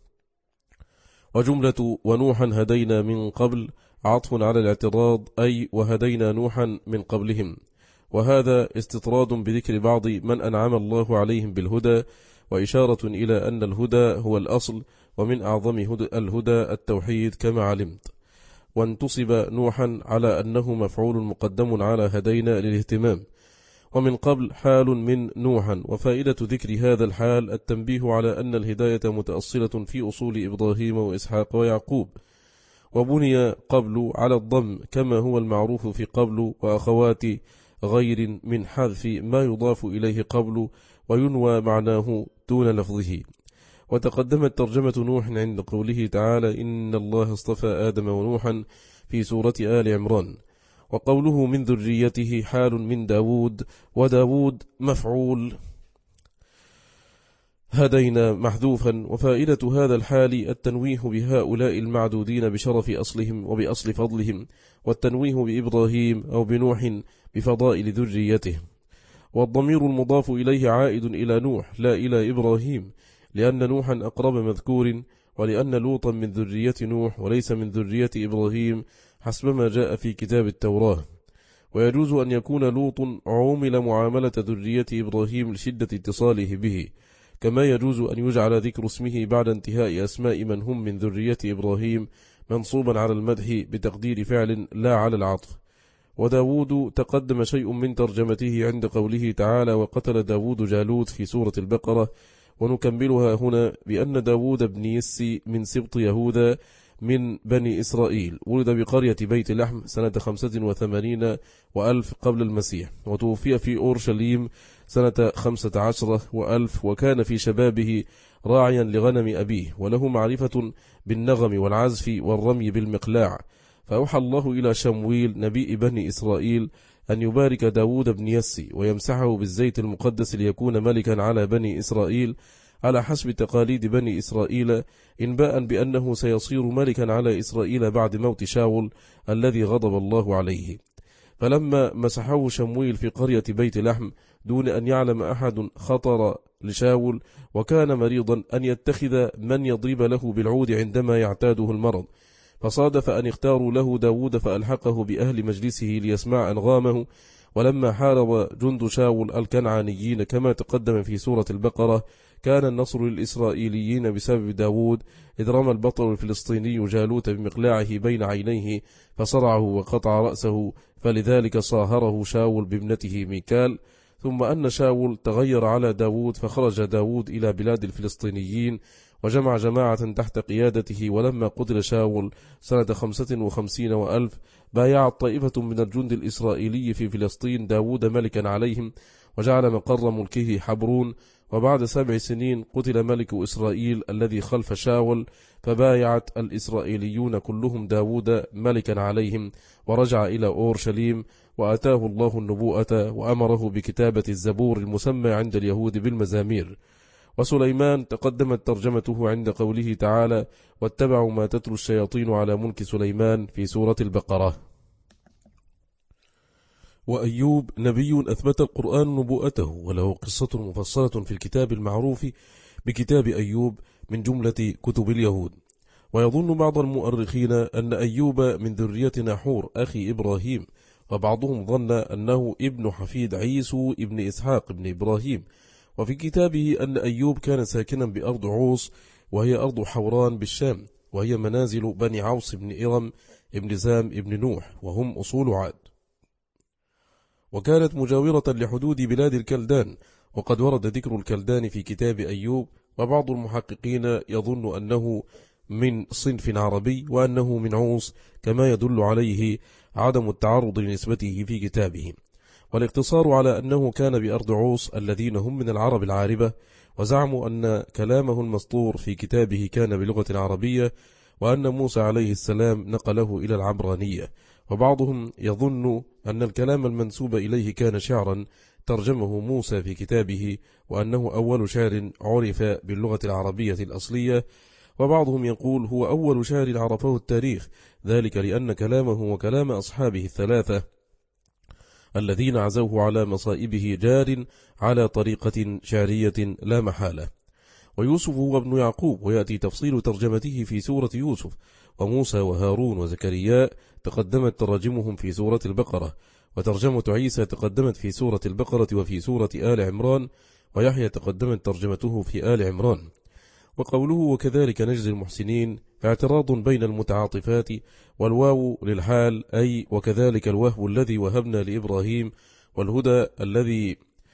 وجملة ونوحا هدينا من قبل عطف على الاعتراض، أي وهدينا نوحا من قبلهم، وهذا استطراد بذكر بعض من أنعم الله عليهم بالهدى، وإشارة إلى أن الهدى هو الأصل، ومن أعظم الهدى التوحيد كما علمت. وانتصب نوحا على أنه مفعول مقدم على هدينا للاهتمام، ومن قبل حال من نوحا. وفائدة ذكر هذا الحال التنبيه على أن الهداية متأصلة في أصول إبراهيم وإسحاق ويعقوب، وبني قبل على الضم كما هو المعروف في قبل وأخوات غير من حذف ما يضاف إليه قبل وينوى معناه دون لفظه. وتقدمت ترجمة نوح عند قوله تعالى: إن الله اصطفى آدم ونوحا في سورة آل عمران. وقوله من ذريته حال من داود، وداود مفعول هدينا محذوفا. وفائدة هذا الحال التنويه بهؤلاء المعدودين بشرف أصلهم وبأصل فضلهم، والتنويه بإبراهيم أو بنوح بفضائل ذريته. والضمير المضاف إليه عائد إلى نوح لا إلى إبراهيم، لأن نوحا أقرب مذكور، ولأن لوطا من ذرية نوح وليس من ذرية إبراهيم حسب ما جاء في كتاب التوراة. ويجوز أن يكون لوط عومل معاملة ذرية إبراهيم لشدة اتصاله به، كما يجوز أن يجعل ذكر اسمه بعد انتهاء أسماء من هم من ذرية إبراهيم منصوبا على المدح بتقدير فعل لا على العطف. وداود تقدم شيء من ترجمته عند قوله تعالى: وقتل داود جالوت في سورة البقرة. ونكملها هنا بأن داود بن يسي من سبط يهوذا من بني إسرائيل، ولد بقرية بيت لحم سنة خمسة وثمانين وألف قبل المسيح، وتوفي في أورشليم سنة خمسة عشر وألف، وكان في شبابه راعيا لغنم أبيه، وله معرفة بالنغم والعزف والرمي بالمقلاع. فأوحى الله إلى شمويل نبي بني إسرائيل أن يبارك داود بن يسي ويمسحه بالزيت المقدس ليكون ملكا على بني إسرائيل على حسب تقاليد بني إسرائيل، إنباء بأنه سيصير ملكا على إسرائيل بعد موت شاول الذي غضب الله عليه. فلما مسحه شمويل في قرية بيت لحم دون أن يعلم أحد خطر لشاول، وكان مريضا، أن يتخذ من يضرب له بالعود عندما يعتاده المرض، فصادف أن اختاروا له داود فألحقه بأهل مجلسه ليسمع أنغامه. ولما حارب جند شاول الكنعانيين كما تقدم في سورة البقرة، كان النصر للإسرائيليين بسبب داود، إذ رمى البطل الفلسطيني جالوت بمقلاعه بين عينيه فصرعه وقطع رأسه، فلذلك صاهره شاول بابنته ميكال. ثم أن شاول تغير على داود فخرج داود إلى بلاد الفلسطينيين وجمع جماعة تحت قيادته. ولما قتل شاول سنة خمسة وخمسين وألف بايعت طائفة من الجند الإسرائيلي في فلسطين داود ملكا عليهم وجعل مقر ملكه حبرون. وبعد سبع سنين قتل ملك إسرائيل الذي خلف شاول فبايعت الإسرائيليون كلهم داود ملكا عليهم ورجع إلى أورشليم وأتاه الله النبوءة وأمره بكتابة الزبور المسمى عند اليهود بالمزامير. وسليمان تقدمت ترجمته عند قوله تعالى واتبعوا ما تتلو الشياطين على ملك سليمان في سورة البقرة. وأيوب نبي أثبت القرآن نبوءته وله قصة مفصلة في الكتاب المعروف بكتاب أيوب من جملة كتب اليهود. ويظن بعض المؤرخين أن أيوب من ذرية ناحور أخي إبراهيم، وبعضهم ظن أنه ابن حفيد عيسو ابن إسحاق ابن إبراهيم. وفي كتابه أن أيوب كان ساكنا بأرض عوص وهي أرض حوران بالشام، وهي منازل بني عوص بن إرم ابن زام ابن نوح وهم أصول عاد، وكانت مجاورة لحدود بلاد الكلدان. وقد ورد ذكر الكلدان في كتاب أيوب، وبعض المحققين يظن أنه من صنف عربي وأنه من عوص كما يدل عليه عدم التعرض لنسبته في كتابه. والاقتصار على أنه كان بأرض عوص الذين هم من العرب العاربة، وزعموا أن كلامه المسطور في كتابه كان بلغة عربية وأن موسى عليه السلام نقله إلى العبرانية. وبعضهم يظن أن الكلام المنسوب إليه كان شعرا ترجمه موسى في كتابه وأنه أول شعر عرف باللغة العربية الأصلية. وبعضهم يقول هو أول شعر عرفه التاريخ، ذلك لأن كلامه وكلام أصحابه الثلاثة الذين عزوه على مصائبه جار على طريقة شعرية لا محالة. ويوسف هو ابن يعقوب، ويأتي تفصيل ترجمته في سورة يوسف. وموسى وهارون وزكريا تقدمت تراجمهم في سورة البقرة، وترجمة عيسى تقدمت في سورة البقرة وفي سورة آل عمران، ويحيى تقدمت ترجمته في آل عمران. وقوله وكذلك نجزي المحسنين اعتراض بين المتعاطفات، والواو للحال أي وكذلك الوهب الذي وهبنا لإبراهيم، والهدى الذي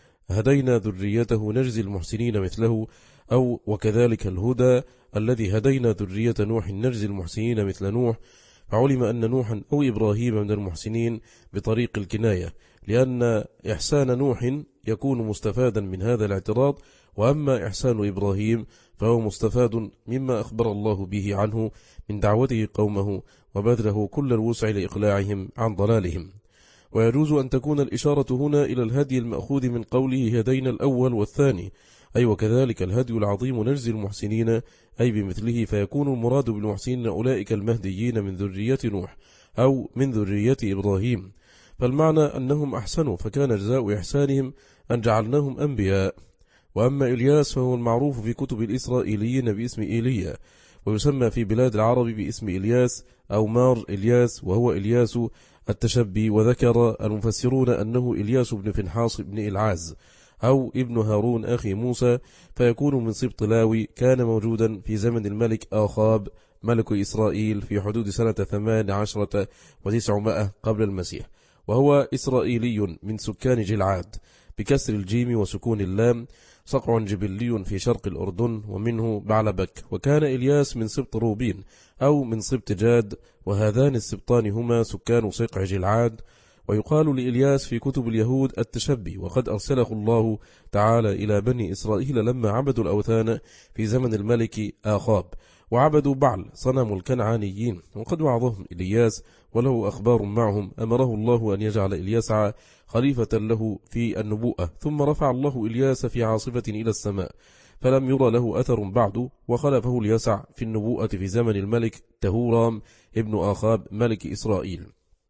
هدينا ذريته نجزي المحسنين مثله، أو وكذلك الهدى الذي هدينا ذرية نوح نجزي المحسنين مثل نوح. فعلم أن نوحا أو إبراهيم من المحسنين بطريق الكناية، لأن إحسان نوح يكون مستفادا من هذا الاعتراض، وأما إحسان إبراهيم فهو مستفاد مما أخبر الله به عنه من دعوته قومه وبذله كل الوسع لإقلاعهم عن ضلالهم. ويجوز أن تكون الإشارة هنا إلى الهدي المأخوذ من قوله هدينا الأول والثاني، أي وكذلك الهدي العظيم نجزي المحسنين أي بمثله، فيكون المراد بالمحسنين أولئك المهديين من ذرية نوح أو من ذرية إبراهيم. فالمعنى أنهم أحسنوا، فكان جزاء إحسانهم أن جعلناهم أنبياء. وأما إلياس فهو المعروف في كتب الإسرائيليين باسم إيليا، ويسمى في بلاد العرب باسم إلياس أو مار إلياس، وهو إلياس التشبي. وذكر المفسرون أنه إلياس بن فنحاص بن إلعاز أو ابن هارون أخي موسى، فيكون من سبط لاوي، كان موجودا في زمن الملك آخاب ملك إسرائيل في حدود سنة ثمان عشرة وتسعمائة قبل المسيح، وهو إسرائيلي من سكان جلعاد بكسر الجيم وسكون اللام، صقع جبلي في شرق الأردن ومنه بعلبك. وكان إلياس من سبط روبين أو من سبط جاد، وهذان السبطان هما سكان صقع جلعاد. ويقال لإلياس في كتب اليهود التشبي، وقد أرسله الله تعالى إلى بني إسرائيل لما عبدوا الأوثان في زمن الملك آخاب، وعبدوا بعل صنم الكنعانيين. وقد وعظهم إلياس وله أخبار معهم، أمره الله أن يجعل إلياس خليفة له في النبوءة، ثم رفع الله إلياس في عاصفة إلى السماء فلم يرى له أثر بعد، وخلفه اليسع في النبوءة في زمن الملك تهورام ابن آخاب ملك إسرائيل.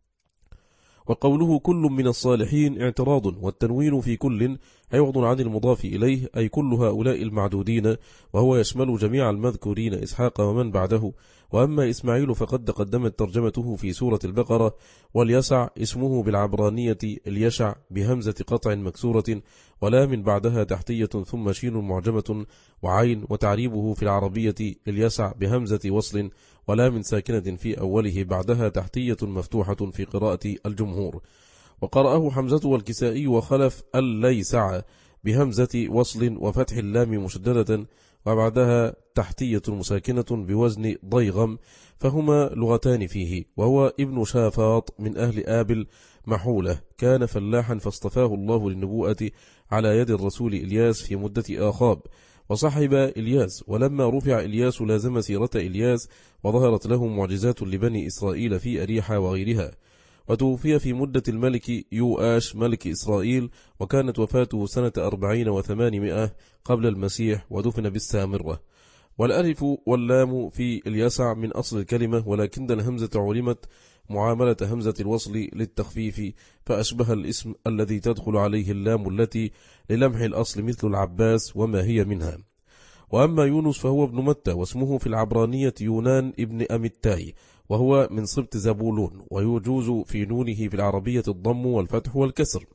وقوله كل من الصالحين اعتراض، والتنوين في كل عوض عن المضاف إليه، أي كل هؤلاء المعدودين، وهو يشمل جميع المذكورين إسحاق ومن بعده. وأما إسماعيل فقد قدمت ترجمته في سورة البقرة. واليسع اسمه بالعبرانية اليشع بهمزة قطع مكسورة ولا من بعدها تحتية ثم شين معجمة وعين، وتعريبه في العربية اليسع بهمزة وصل ولا من ساكنة في أوله بعدها تحتية مفتوحة في قراءة الجمهور. وقرأه حمزة والكسائي وخلف الليسع بهمزة وصل وفتح اللام مشددة وبعدها تحتية مساكنة بوزن ضيغم، فهما لغتان فيه. وهو ابن شافاط من أهل آبل محولة، كان فلاحا فاصطفاه الله للنبوءة على يد الرسول إلياس في مدة آخاب، وصحب إلياس. ولما رفع إلياس لازم سيرة إلياس، وظهرت له معجزات لبني إسرائيل في أريحة وغيرها. وتوفي في مدة الملك يوآش ملك إسرائيل، وكانت وفاته سنة أربعين وثمانمائة قبل المسيح، ودفن بالسامرة. والألف واللام في اليسع من أصل الكلمة، ولكن الهمزة علمت معاملة همزة الوصل للتخفيف، فأشبه الاسم الذي تدخل عليه اللام التي للمح الأصل مثل العباس وما هي منها. وأما يونس فهو ابن متى، واسمه في العبرانية يونان ابن أمتاي، وهو من سبط زبولون، ويجوز في نونه في العربية الضم والفتح والكسر.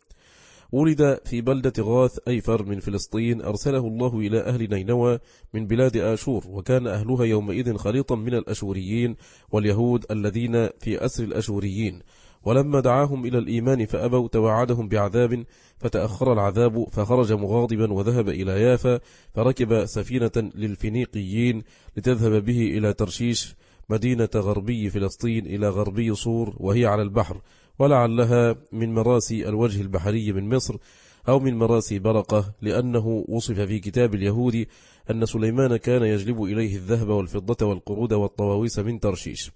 ولد في بلدة غاث أيفر من فلسطين، أرسله الله إلى أهل نينوى من بلاد آشور، وكان أهلها يومئذ خليطا من الأشوريين واليهود الذين في أسر الأشوريين. ولما دعاهم إلى الإيمان فأبوا توعدهم بعذاب، فتأخر العذاب، فخرج مغاضبا وذهب إلى يافا، فركب سفينة للفينيقيين لتذهب به إلى ترشيش مدينة غربي فلسطين إلى غربي صور، وهي على البحر، ولعلها من مراسي الوجه البحري من مصر أو من مراسي برقة، لأنه وصف في كتاب اليهود أن سليمان كان يجلب إليه الذهب والفضة والقرود والطواويس من ترشيش،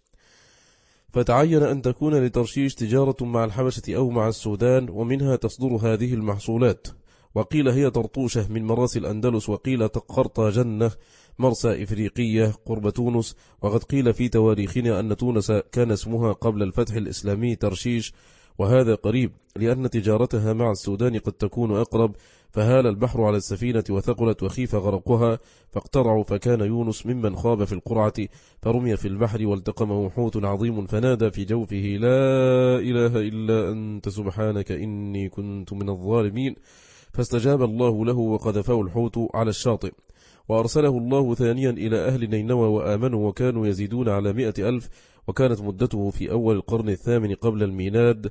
فتعين أن تكون لترشيش تجارة مع الحبشة أو مع السودان، ومنها تصدر هذه المحصولات. وقيل هي طرطوشة من مراسي الأندلس، وقيل قرطاجنة مرسى إفريقية قرب تونس. وقد قيل في تواريخنا أن تونس كان اسمها قبل الفتح الإسلامي ترشيش، وهذا قريب لأن تجارتها مع السودان قد تكون أقرب. فهال البحر على السفينة وثقلت وخيف غرقها، فاقترعوا، فكان يونس ممن خاب في القرعة، فرمي في البحر والتقمه حوت عظيم، فنادى في جوفه لا إله إلا أنت سبحانك إني كنت من الظالمين، فاستجاب الله له وقذفه الحوت على الشاطئ. وأرسله الله ثانيا إلى أهل نينوى وآمنوا، وكانوا يزيدون على مئة ألف، وكانت مدته في أول القرن الثامن قبل الميلاد،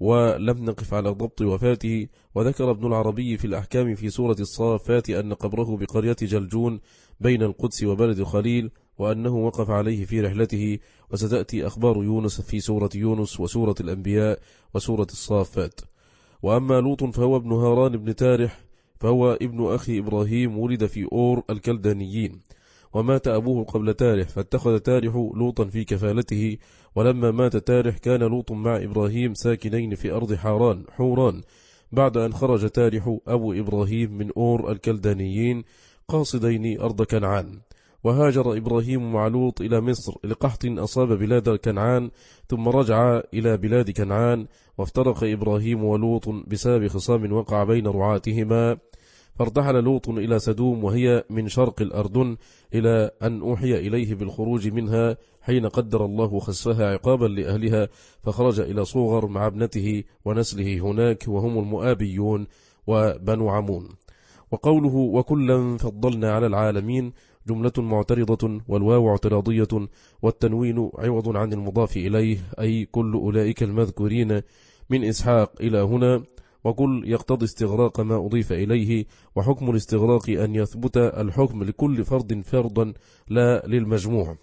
ولم نقف على ضبط وفاته. وذكر ابن العربي في الأحكام في سورة الصافات أن قبره بقرية جلجون بين القدس وبلد خليل، وأنه وقف عليه في رحلته. وستأتي أخبار يونس في سورة يونس وسورة الأنبياء وسورة الصافات. وأما لوط فهو ابن هاران بن تارح، فهو ابن أخي إبراهيم، ولد في أور الكلدانيين، ومات أبوه قبل تارح، فاتخذ تارح لوطا في كفالته. ولما مات تارح كان لوط مع إبراهيم ساكنين في أرض حاران حوران، بعد أن خرج تارح أبو إبراهيم من أور الكلدانيين قاصدين أرض كنعان. وهاجر إبراهيم مع لوط إلى مصر لقحط أصاب بلاد كنعان، ثم رجع إلى بلاد كنعان. وافترق إبراهيم ولوط بسبب خصام وقع بين رعاتهما، فارتحل لوط إلى سدوم، وهي من شرق الأردن، إلى أن أوحي إليه بالخروج منها حين قدر الله خسفها عقابا لأهلها، فخرج إلى صوغر مع ابنته ونسله هناك، وهم المؤابيون وبنو عمون. وقوله وكلا فضلنا على العالمين جملة معترضة، والواو اعتراضية، والتنوين عوض عن المضاف إليه، أي كل أولئك المذكورين من إسحاق إلى هنا. وكل يقتضي استغراق ما أضيف إليه، وحكم الاستغراق أن يثبت الحكم لكل فرد فرضا لا للمجموع.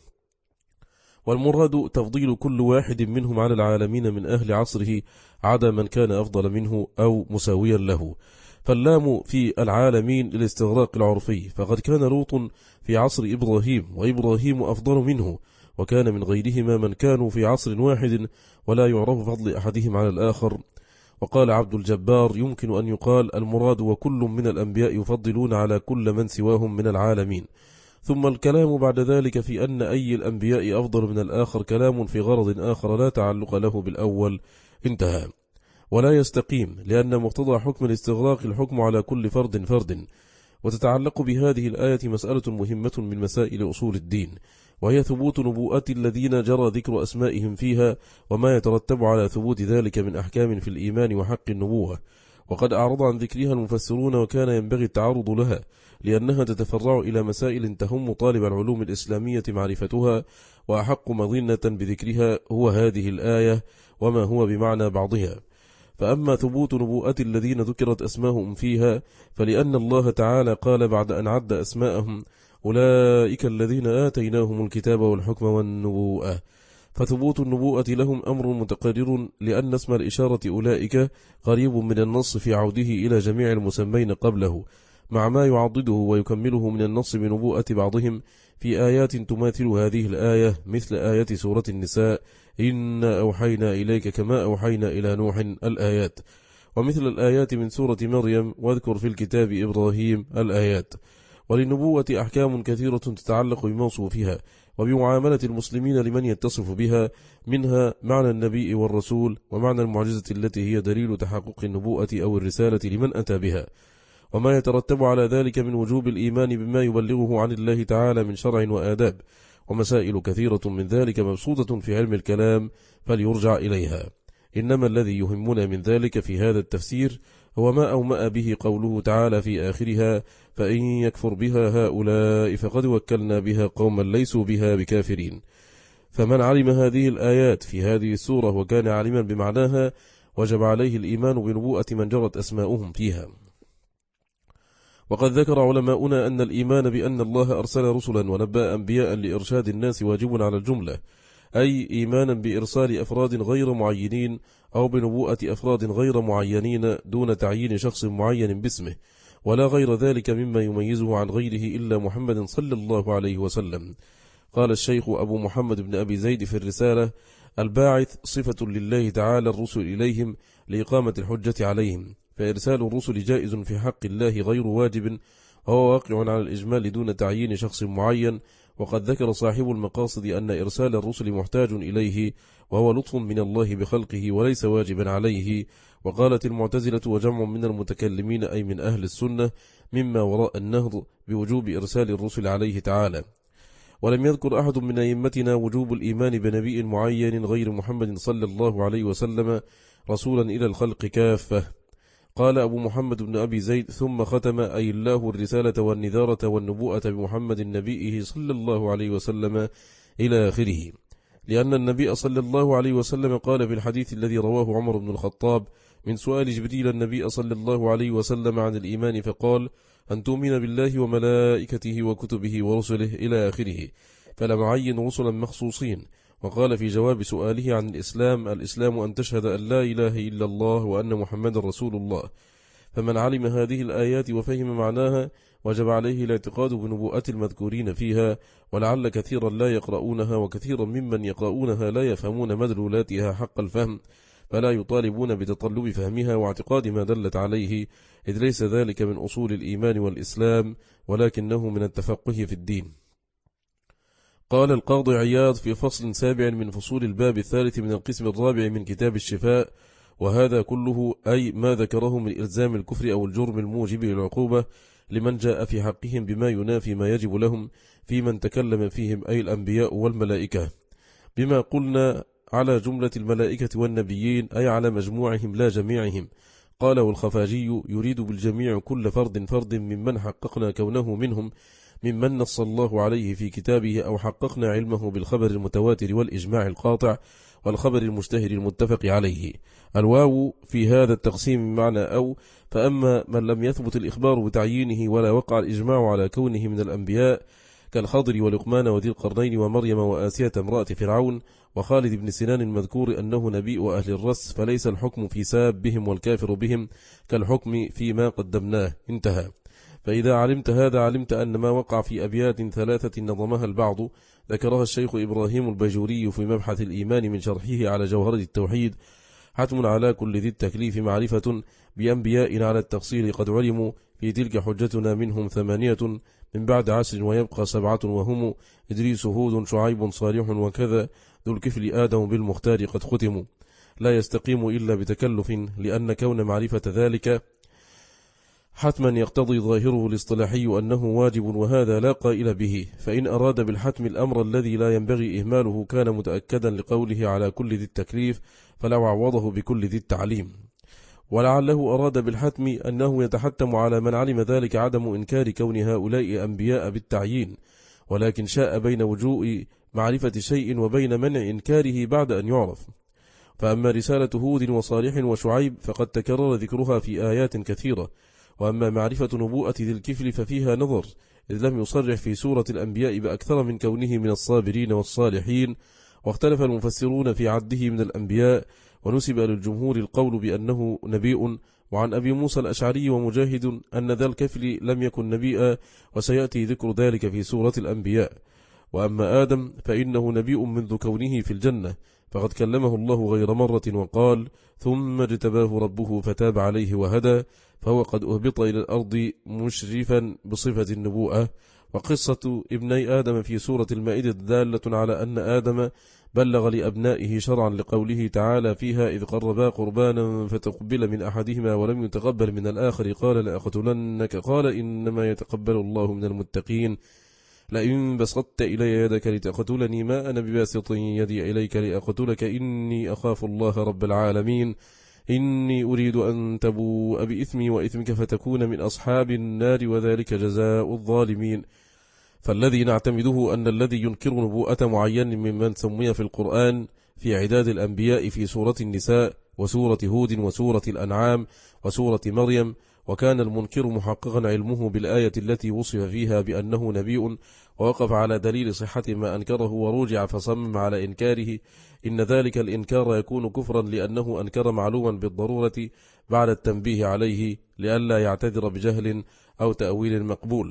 والمراد تفضيل كل واحد منهم على العالمين من أهل عصره، عدا من كان أفضل منه أو مساويا له. فاللام في العالمين للاستغراق العرفي، فقد كان لوط في عصر إبراهيم، وإبراهيم أفضل منه، وكان من غيرهما من كانوا في عصر واحد، ولا يعرف فضل أحدهم على الآخر. وقال عبد الجبار يمكن أن يقال المراد وكل من الأنبياء يفضلون على كل من سواهم من العالمين. ثم الكلام بعد ذلك في أن أي الأنبياء أفضل من الآخر كلام في غرض آخر لا تعلق له بالأول، انتهى. ولا يستقيم، لأن مقتضى حكم الاستغراق الحكم على كل فرد فرد. وتتعلق بهذه الآية مسألة مهمة من مسائل أصول الدين، وهي ثبوت نبوءة الذين جرى ذكر أسمائهم فيها، وما يترتب على ثبوت ذلك من أحكام في الإيمان وحق النبوة. وقد أعرض عن ذكرها المفسرون، وكان ينبغي التعرض لها، لأنها تتفرع إلى مسائل تهم طالب العلوم الإسلامية معرفتها، وأحق مظنة بذكرها هو هذه الآية وما هو بمعنى بعضها. فأما ثبوت نبوءة الذين ذكرت أسماءهم فيها فلأن الله تعالى قال بعد أن عد أسماءهم أولئك الذين آتيناهم الكتاب والحكم والنبوءة، فثبوت النبوءة لهم أمر متقرر لأن اسم الإشارة أولئك قريب من النص في عوده إلى جميع المسمين قبله، مع ما يعضده ويكمله من النص بنبوءة بعضهم في آيات تماثل هذه الآية، مثل آية سورة النساء إنا أوحينا إليك كما أوحينا إلى نوح الآيات، ومثل الآيات من سورة مريم واذكر في الكتاب إبراهيم الآيات. وللنبوة أحكام كثيرة تتعلق بموصوفها وبمعاملة المسلمين لمن يتصف بها، منها معنى النبي والرسول، ومعنى المعجزة التي هي دليل تحقق النبوءة أو الرسالة لمن أتى بها، وما يترتب على ذلك من وجوب الإيمان بما يبلغه عن الله تعالى من شرع وآداب، ومسائل كثيرة من ذلك مبسوطة في علم الكلام فليرجع إليها. إنما الذي يهمنا من ذلك في هذا التفسير هو ما أومأ به قوله تعالى في آخرها فإن يكفر بها هؤلاء فقد وكلنا بها قوما ليسوا بها بكافرين. فمن علم هذه الآيات في هذه السورة وكان عالما بمعناها وجب عليه الإيمان بنبوءة من جرت أسماؤهم فيها. وقد ذكر علماؤنا أن الإيمان بأن الله أرسل رسلا ونبأ أنبياء لإرشاد الناس واجب على الجملة، أي إيمانا بإرسال أفراد غير معينين أو بنبوءة أفراد غير معينين دون تعيين شخص معين باسمه، ولا غير ذلك مما يميزه عن غيره إلا محمد صلى الله عليه وسلم. قال الشيخ أبو محمد بن أبي زيد في الرسالة: الباعث صفة لله تعالى الرسل إليهم لإقامة الحجة عليهم، فإرسال الرسل جائز في حق الله غير واجب، وهو واقع على الإجمال دون تعيين شخص معين. وقد ذكر صاحب المقاصد أن إرسال الرسل محتاج إليه، وهو لطف من الله بخلقه وليس واجبا عليه. وقالت المعتزلة وجمع من المتكلمين أي من أهل السنة مما وراء النهض بوجوب إرسال الرسل عليه تعالى. ولم يذكر أحد من أئمتنا وجوب الإيمان بنبي معين غير محمد صلى الله عليه وسلم رسولا إلى الخلق كافة. قال أبو محمد بن أبي زيد: ثم ختم أي الله الرسالة والنذارة والنبوءة بمحمد نبيه صلى الله عليه وسلم إلى آخره، لأن النبي صلى الله عليه وسلم قال في الحديث الذي رواه عمر بن الخطاب من سؤال جبريل النبي صلى الله عليه وسلم عن الإيمان، فقال: أن تؤمن بالله وملائكته وكتبه ورسله إلى آخره، فلم عين رسلا مخصوصين. وقال في جواب سؤاله عن الإسلام: الإسلام أن تشهد أن لا إله إلا الله وأن محمد رسول الله. فمن علم هذه الآيات وفهم معناها وجب عليه الاعتقاد بنبوءة المذكورين فيها، ولعل كثيرا لا يقرؤونها وكثيرا ممن يقرؤونها لا يفهمون مدلولاتها حق الفهم، فلا يطالبون بتطلب فهمها واعتقاد ما دلت عليه، إذ ليس ذلك من أصول الإيمان والإسلام، ولكنه من التفقه في الدين. قال القاضي عياض في فصل سابع من فصول الباب الثالث من القسم الرابع من كتاب الشفاء: وهذا كله أي ما ذكره من إلزام الكفر أو الجرم الموجب للعقوبة لمن جاء في حقهم بما ينافي ما يجب لهم في من تكلم فيهم أي الأنبياء والملائكة، بما قلنا على جملة الملائكة والنبيين أي على مجموعهم لا جميعهم. قال والخفاجي يريد بالجميع كل فرد فرد ممن حققنا كونه منهم ممن نص الله عليه في كتابه أو حققنا علمه بالخبر المتواتر والإجماع القاطع والخبر المشتهر المتفق عليه. الواو في هذا التقسيم معنى أو، فأما من لم يثبت الإخبار بتعيينه ولا وقع الإجماع على كونه من الأنبياء كالخضر ولقمان وذي القرنين ومريم وآسية امرأة فرعون وخالد بن سنان المذكور أنه نبي أهل الرس، فليس الحكم في ساب بهم والكافر بهم كالحكم فيما قدمناه. انتهى. فإذا علمت هذا علمت أن ما وقع في أبيات ثلاثة نظمها البعض ذكرها الشيخ إبراهيم البيجوري في مبحث الإيمان من شرحه على جوهرة التوحيد: حتم على كل ذي التكليف معرفة بأنبياء على التفصيل قد علموا، في تلك حجتنا منهم ثمانية من بعد عشر ويبقى سبعة وهم إدريس هود شعيب صالح وكذا ذو الكفل آدم بالمختار قد ختموا. لا يستقيم إلا بتكلف، لأن كون معرفة ذلك حتما يقتضي ظاهره الاصطلاحي أنه واجب، وهذا لا قائل به، فإن أراد بالحتم الأمر الذي لا ينبغي إهماله كان متأكدا لقوله على كل ذي التكليف فلو عوضه بكل ذي التعليم. ولعله أراد بالحتم أنه يتحتم على من علم ذلك عدم إنكار كون هؤلاء أنبياء بالتعيين، ولكن شاء بين وجوء معرفة شيء وبين منع إنكاره بعد أن يعرف. فأما رسالة هود وصالح وشعيب فقد تكرر ذكرها في آيات كثيرة. وأما معرفة نبوءة ذي الكفل ففيها نظر، إذ لم يصرح في سورة الأنبياء بأكثر من كونه من الصابرين والصالحين، واختلف المفسرون في عده من الأنبياء، ونسب للجمهور القول بأنه نبي. وعن أبي موسى الأشعري ومجاهد أن ذا الكفل لم يكن نبيا، وسيأتي ذكر ذلك في سورة الأنبياء. وأما آدم فإنه نبي منذ كونه في الجنة، فقد كلمه الله غير مرة وقال: ثم اجتباه ربه فتاب عليه وهدى، فهو قد أهبط إلى الأرض مشرفا بصفة النبوءة. وقصة ابني آدم في سورة المائدة دالة على أن آدم بلغ لأبنائه شرعا لقوله تعالى فيها: إذ قربا قربانا فتقبل من أحدهما ولم يتقبل من الآخر قال لأقتلنك، قال إنما يتقبل الله من المتقين، لئن بسطت إلي يدك لتقتلني ما أنا بباسط يدي إليك لأقتلك إني أخاف الله رب العالمين، إني أريد أن تبوء بإثمي وإثمك فتكون من أصحاب النار وذلك جزاء الظالمين. فالذي نعتمده أن الذي ينكر نبوءة معين ممن سمي في القرآن في عداد الأنبياء في سورة النساء وسورة هود وسورة الأنعام وسورة مريم، وكان المنكر محققا علمه بالآية التي وصف فيها بأنه نبي، ووقف على دليل صحة ما أنكره ورجع فصمم على إنكاره، إن ذلك الإنكار يكون كفرا لأنه أنكر معلوما بالضرورة بعد التنبيه عليه لئلا يعتذر بجهل أو تأويل مقبول.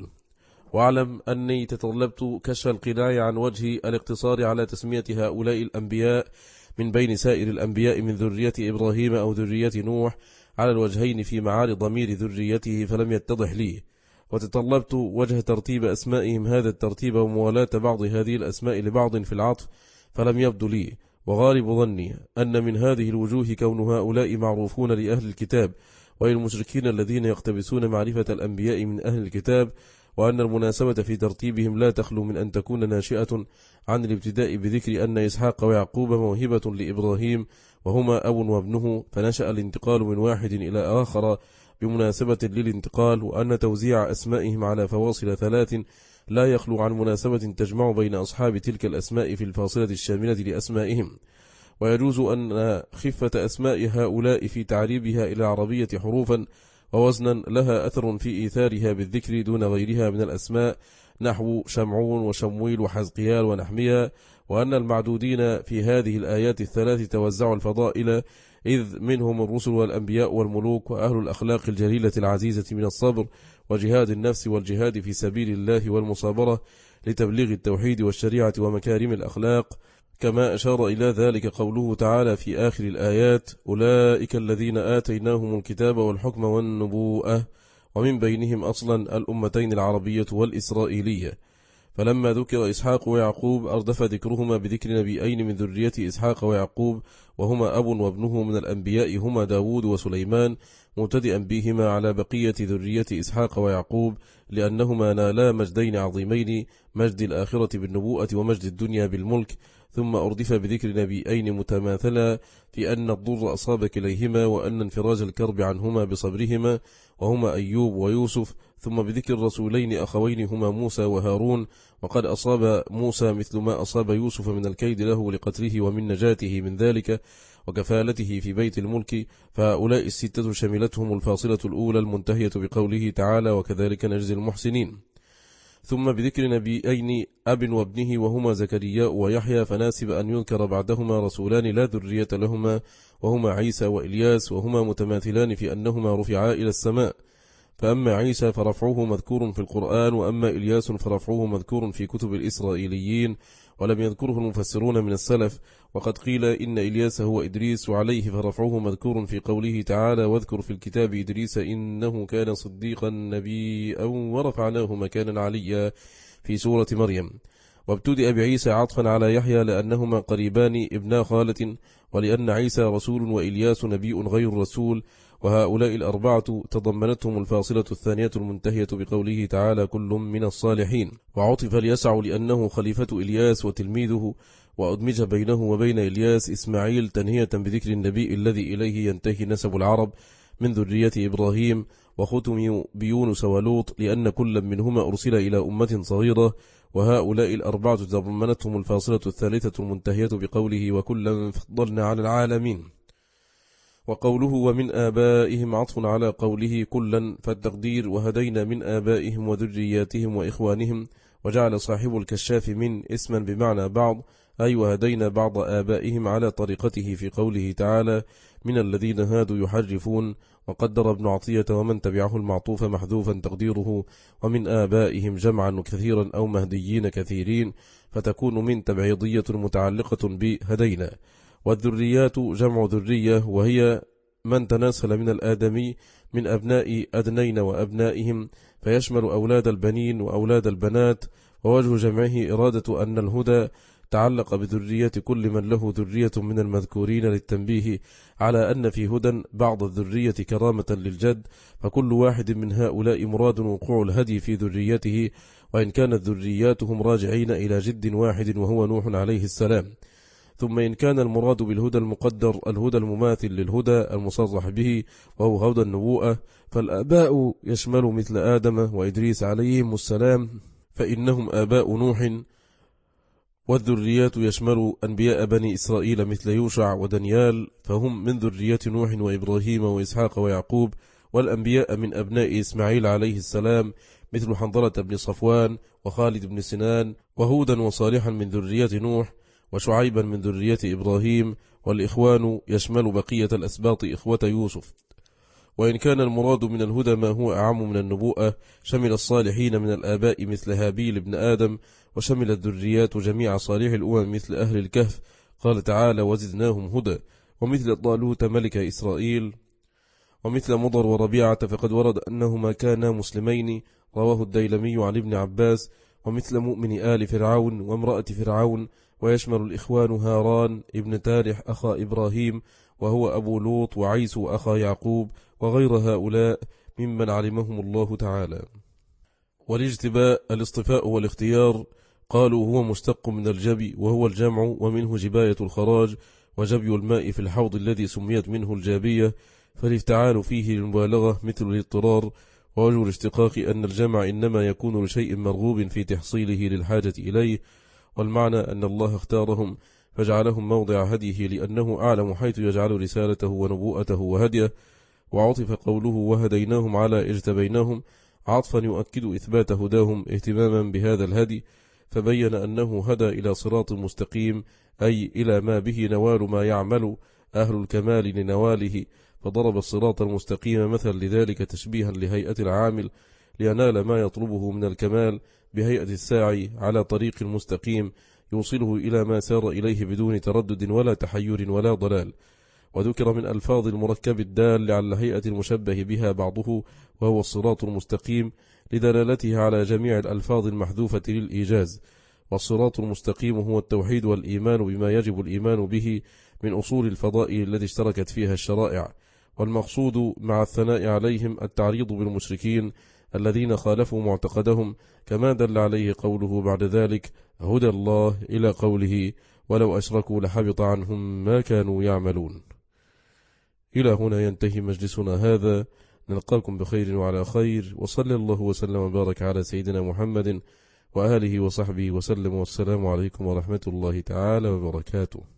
واعلم أني تطلبت كشف القناع عن وجه الاقتصار على تسمية هؤلاء الأنبياء من بين سائر الأنبياء من ذرية إبراهيم أو ذرية نوح على الوجهين في معار ضمير ذريته فلم يتضح لي، وتطلبت وجه ترتيب أسمائهم هذا الترتيب وموالاة بعض هذه الأسماء لبعض في العطف فلم يبدو لي، وغالب ظني أن من هذه الوجوه كون هؤلاء معروفون لأهل الكتاب وللمشركين الذين يقتبسون معرفة الأنبياء من أهل الكتاب، وأن المناسبة في ترتيبهم لا تخلو من أن تكون ناشئة عن الابتداء بذكر أن إسحاق ويعقوب موهبة لإبراهيم وهما أب وابنه، فنشأ الانتقال من واحد إلى آخر بمناسبة للانتقال، وأن توزيع أسمائهم على فواصل ثلاث لا يخلو عن مناسبة تجمع بين أصحاب تلك الأسماء في الفاصلة الشاملة لأسمائهم. ويجوز أن خفة أسماء هؤلاء في تعريبها إلى العربية حروفا ووزنا لها أثر في إيثارها بالذكر دون غيرها من الأسماء، نحو شمعون وشمويل وحزقيال ونحمية، وأن المعدودين في هذه الآيات الثلاث توزعوا الفضائل، إذ منهم الرسل والأنبياء والملوك وأهل الأخلاق الجليلة العزيزة من الصبر وجهاد النفس والجهاد في سبيل الله والمصابرة لتبليغ التوحيد والشريعة ومكارم الأخلاق، كما أشار إلى ذلك قوله تعالى في آخر الآيات: أولئك الذين آتيناهم الكتاب والحكم والنبوءة، ومن بينهم أصلا الأمتين العربية والإسرائيلية. فلما ذكر إسحاق ويعقوب أردف ذكرهما بذكر نبيين من ذرية إسحاق ويعقوب وهما أب وابنه من الأنبياء هما داود وسليمان، مبتدئا بهما على بقية ذرية إسحاق ويعقوب، لأنهما نالا مجدين عظيمين، مجد الآخرة بالنبوءة ومجد الدنيا بالملك. ثم أردف بذكر نبيين متماثلا في أن الضر أصاب كليهما وأن انفراج الكرب عنهما بصبرهما وهما أيوب ويوسف، ثم بذكر رسولين أخوين هما موسى وهارون، وقد أصاب موسى مثل ما أصاب يوسف من الكيد له لقتله ومن نجاته من ذلك وكفالته في بيت الملك، فهؤلاء الستة شملتهم الفاصلة الأولى المنتهية بقوله تعالى: وكذلك نجزي المحسنين. ثم بذكر نبيين أب وابنه وهما زكريا ويحيى، فناسب أن يذكر بعدهما رسولان لا ذرية لهما وهما عيسى وإلياس، وهما متماثلان في أنهما رفعا إلى السماء، فأما عيسى فرفعه مذكور في القرآن، وأما إلياس فرفعه مذكور في كتب الإسرائيليين، ولم يذكره المفسرون من السلف، وقد قيل إن إلياس هو إدريس، وعليه فرفعه مذكور في قوله تعالى: واذكر في الكتاب إدريس إنه كان صديقا نبيا ورفعناه مكانا عليا في سورة مريم. وابتدأ بعيسى عطفا على يحيى لأنهما قريبان ابنا خالة، ولأن عيسى رسول وإلياس نبي غير رسول، وهؤلاء الأربعة تضمنتهم الفاصلة الثانية المنتهية بقوله تعالى: كل من الصالحين. وعطف ليسع لأنه خليفة إلياس وتلميذه، وأدمج بينه وبين إلياس إسماعيل تنهية بذكر النبي الذي إليه ينتهي نسب العرب من ذرية إبراهيم، وختم بيونس ولوط لأن كل منهما أرسل إلى أمة صغيرة، وهؤلاء الأربعة تضمنتهم الفاصلة الثالثة المنتهية بقوله وكلا فضلنا على العالمين. وقوله ومن آبائهم عطف على قوله كلا، فالتقدير وهدينا من آبائهم وذرياتهم وإخوانهم، وجعل صاحب الكشاف من اسما بمعنى بعض، أي وهدينا بعض آبائهم على طريقته في قوله تعالى من الذين هادوا يحرفون. وقدر ابن عطية ومن تبعه المعطوف محذوفا تقديره ومن آبائهم جمعا كثيرا أو مهديين كثيرين، فتكون من تبعيضية متعلقة بهدينا. والذريات جمع ذرية، وهي من تناسل من الآدمي من أبناء أدنين وأبنائهم، فيشمل أولاد البنين وأولاد البنات. ووجه جمعه إرادة أن الهدى تعلق بذرية كل من له ذرية من المذكورين، للتنبيه على أن في هدى بعض الذرية كرامة للجد، فكل واحد من هؤلاء مراد وقوع الهدي في ذريته، وإن كانت ذرياتهم راجعين إلى جد واحد وهو نوح عليه السلام. ثم إن كان المراد بالهدى المقدر الهدى المماثل للهدى المصرح به وهو هدى النبوءة، فالآباء يشمل مثل آدم وإدريس عليهم السلام فإنهم آباء نوح، والذريات يشمل أنبياء بني إسرائيل مثل يوشع ودانيال، فهم من ذرية نوح وإبراهيم وإسحاق ويعقوب. والأنبياء من أبناء إسماعيل عليه السلام مثل حنظلة بن صفوان وخالد بن سنان، وهودا وصالحا من ذرية نوح، وشعيبا من ذرية إبراهيم. والإخوان يشمل بقية الأسباط إخوة يوسف. وإن كان المراد من الهدى ما هو أعم من النبوءة، شمل الصالحين من الآباء مثل هابيل بن آدم، وشمل الذريات جميع صالح الأمم مثل أهل الكهف، قال تعالى وزدناهم هدى. ومثل طالوت ملك إسرائيل، ومثل مضر وربيعة فقد ورد أنهما كانا مسلمين، رواه الديلمي عن ابن عباس. ومثل مؤمن آل فرعون وامرأة فرعون. ويشمل الإخوان هاران ابن تارح أخا إبراهيم وهو أبو لوط، وعيسو أخا يعقوب، وغير هؤلاء ممن علمهم الله تعالى. والاجتباء الاصطفاء والاختيار، قالوا هو مشتق من الجبي وهو الجمع، ومنه جباية الخراج وجبي الماء في الحوض الذي سميت منه الجابية، فالافتعال فيه للمبالغة مثل الاضطرار. ووجه الاشتقاق أن الجمع إنما يكون لشيء مرغوب في تحصيله للحاجة إليه، والمعنى أن الله اختارهم فجعلهم موضع هديه لأنه أعلم حيث يجعل رسالته ونبوءته وهديه. وعطف قوله وهديناهم على اجتبيناهم عطفا يؤكد إثبات هداهم اهتماما بهذا الهدي، فبين أنه هدى إلى صراط مستقيم، أي إلى ما به نوال ما يعمل أهل الكمال لنواله، فضرب الصراط المستقيم مثل لذلك تشبيها لهيئة العامل لينال ما يطلبه من الكمال بهيئة الساعي على طريق المستقيم يوصله إلى ما سار إليه بدون تردد ولا تحير ولا ضلال. وذكر من ألفاظ المركب الدال على هيئة المشبه بها بعضه وهو الصراط المستقيم لدلالته على جميع الألفاظ المحذوفة للإيجاز. والصراط المستقيم هو التوحيد والإيمان بما يجب الإيمان به من أصول الفضائل التي اشتركت فيها الشرائع. والمقصود مع الثناء عليهم التعريض بالمشركين الذين خالفوا معتقدهم، كما دل عليه قوله بعد ذلك هدى الله إلى قوله ولو أشركوا لحبط عنهم ما كانوا يعملون. إلى هنا ينتهي مجلسنا هذا، نلقاكم بخير وعلى خير، وصلى الله وسلم وبارك على سيدنا محمد وآله وصحبه وسلم، والسلام عليكم ورحمة الله تعالى وبركاته.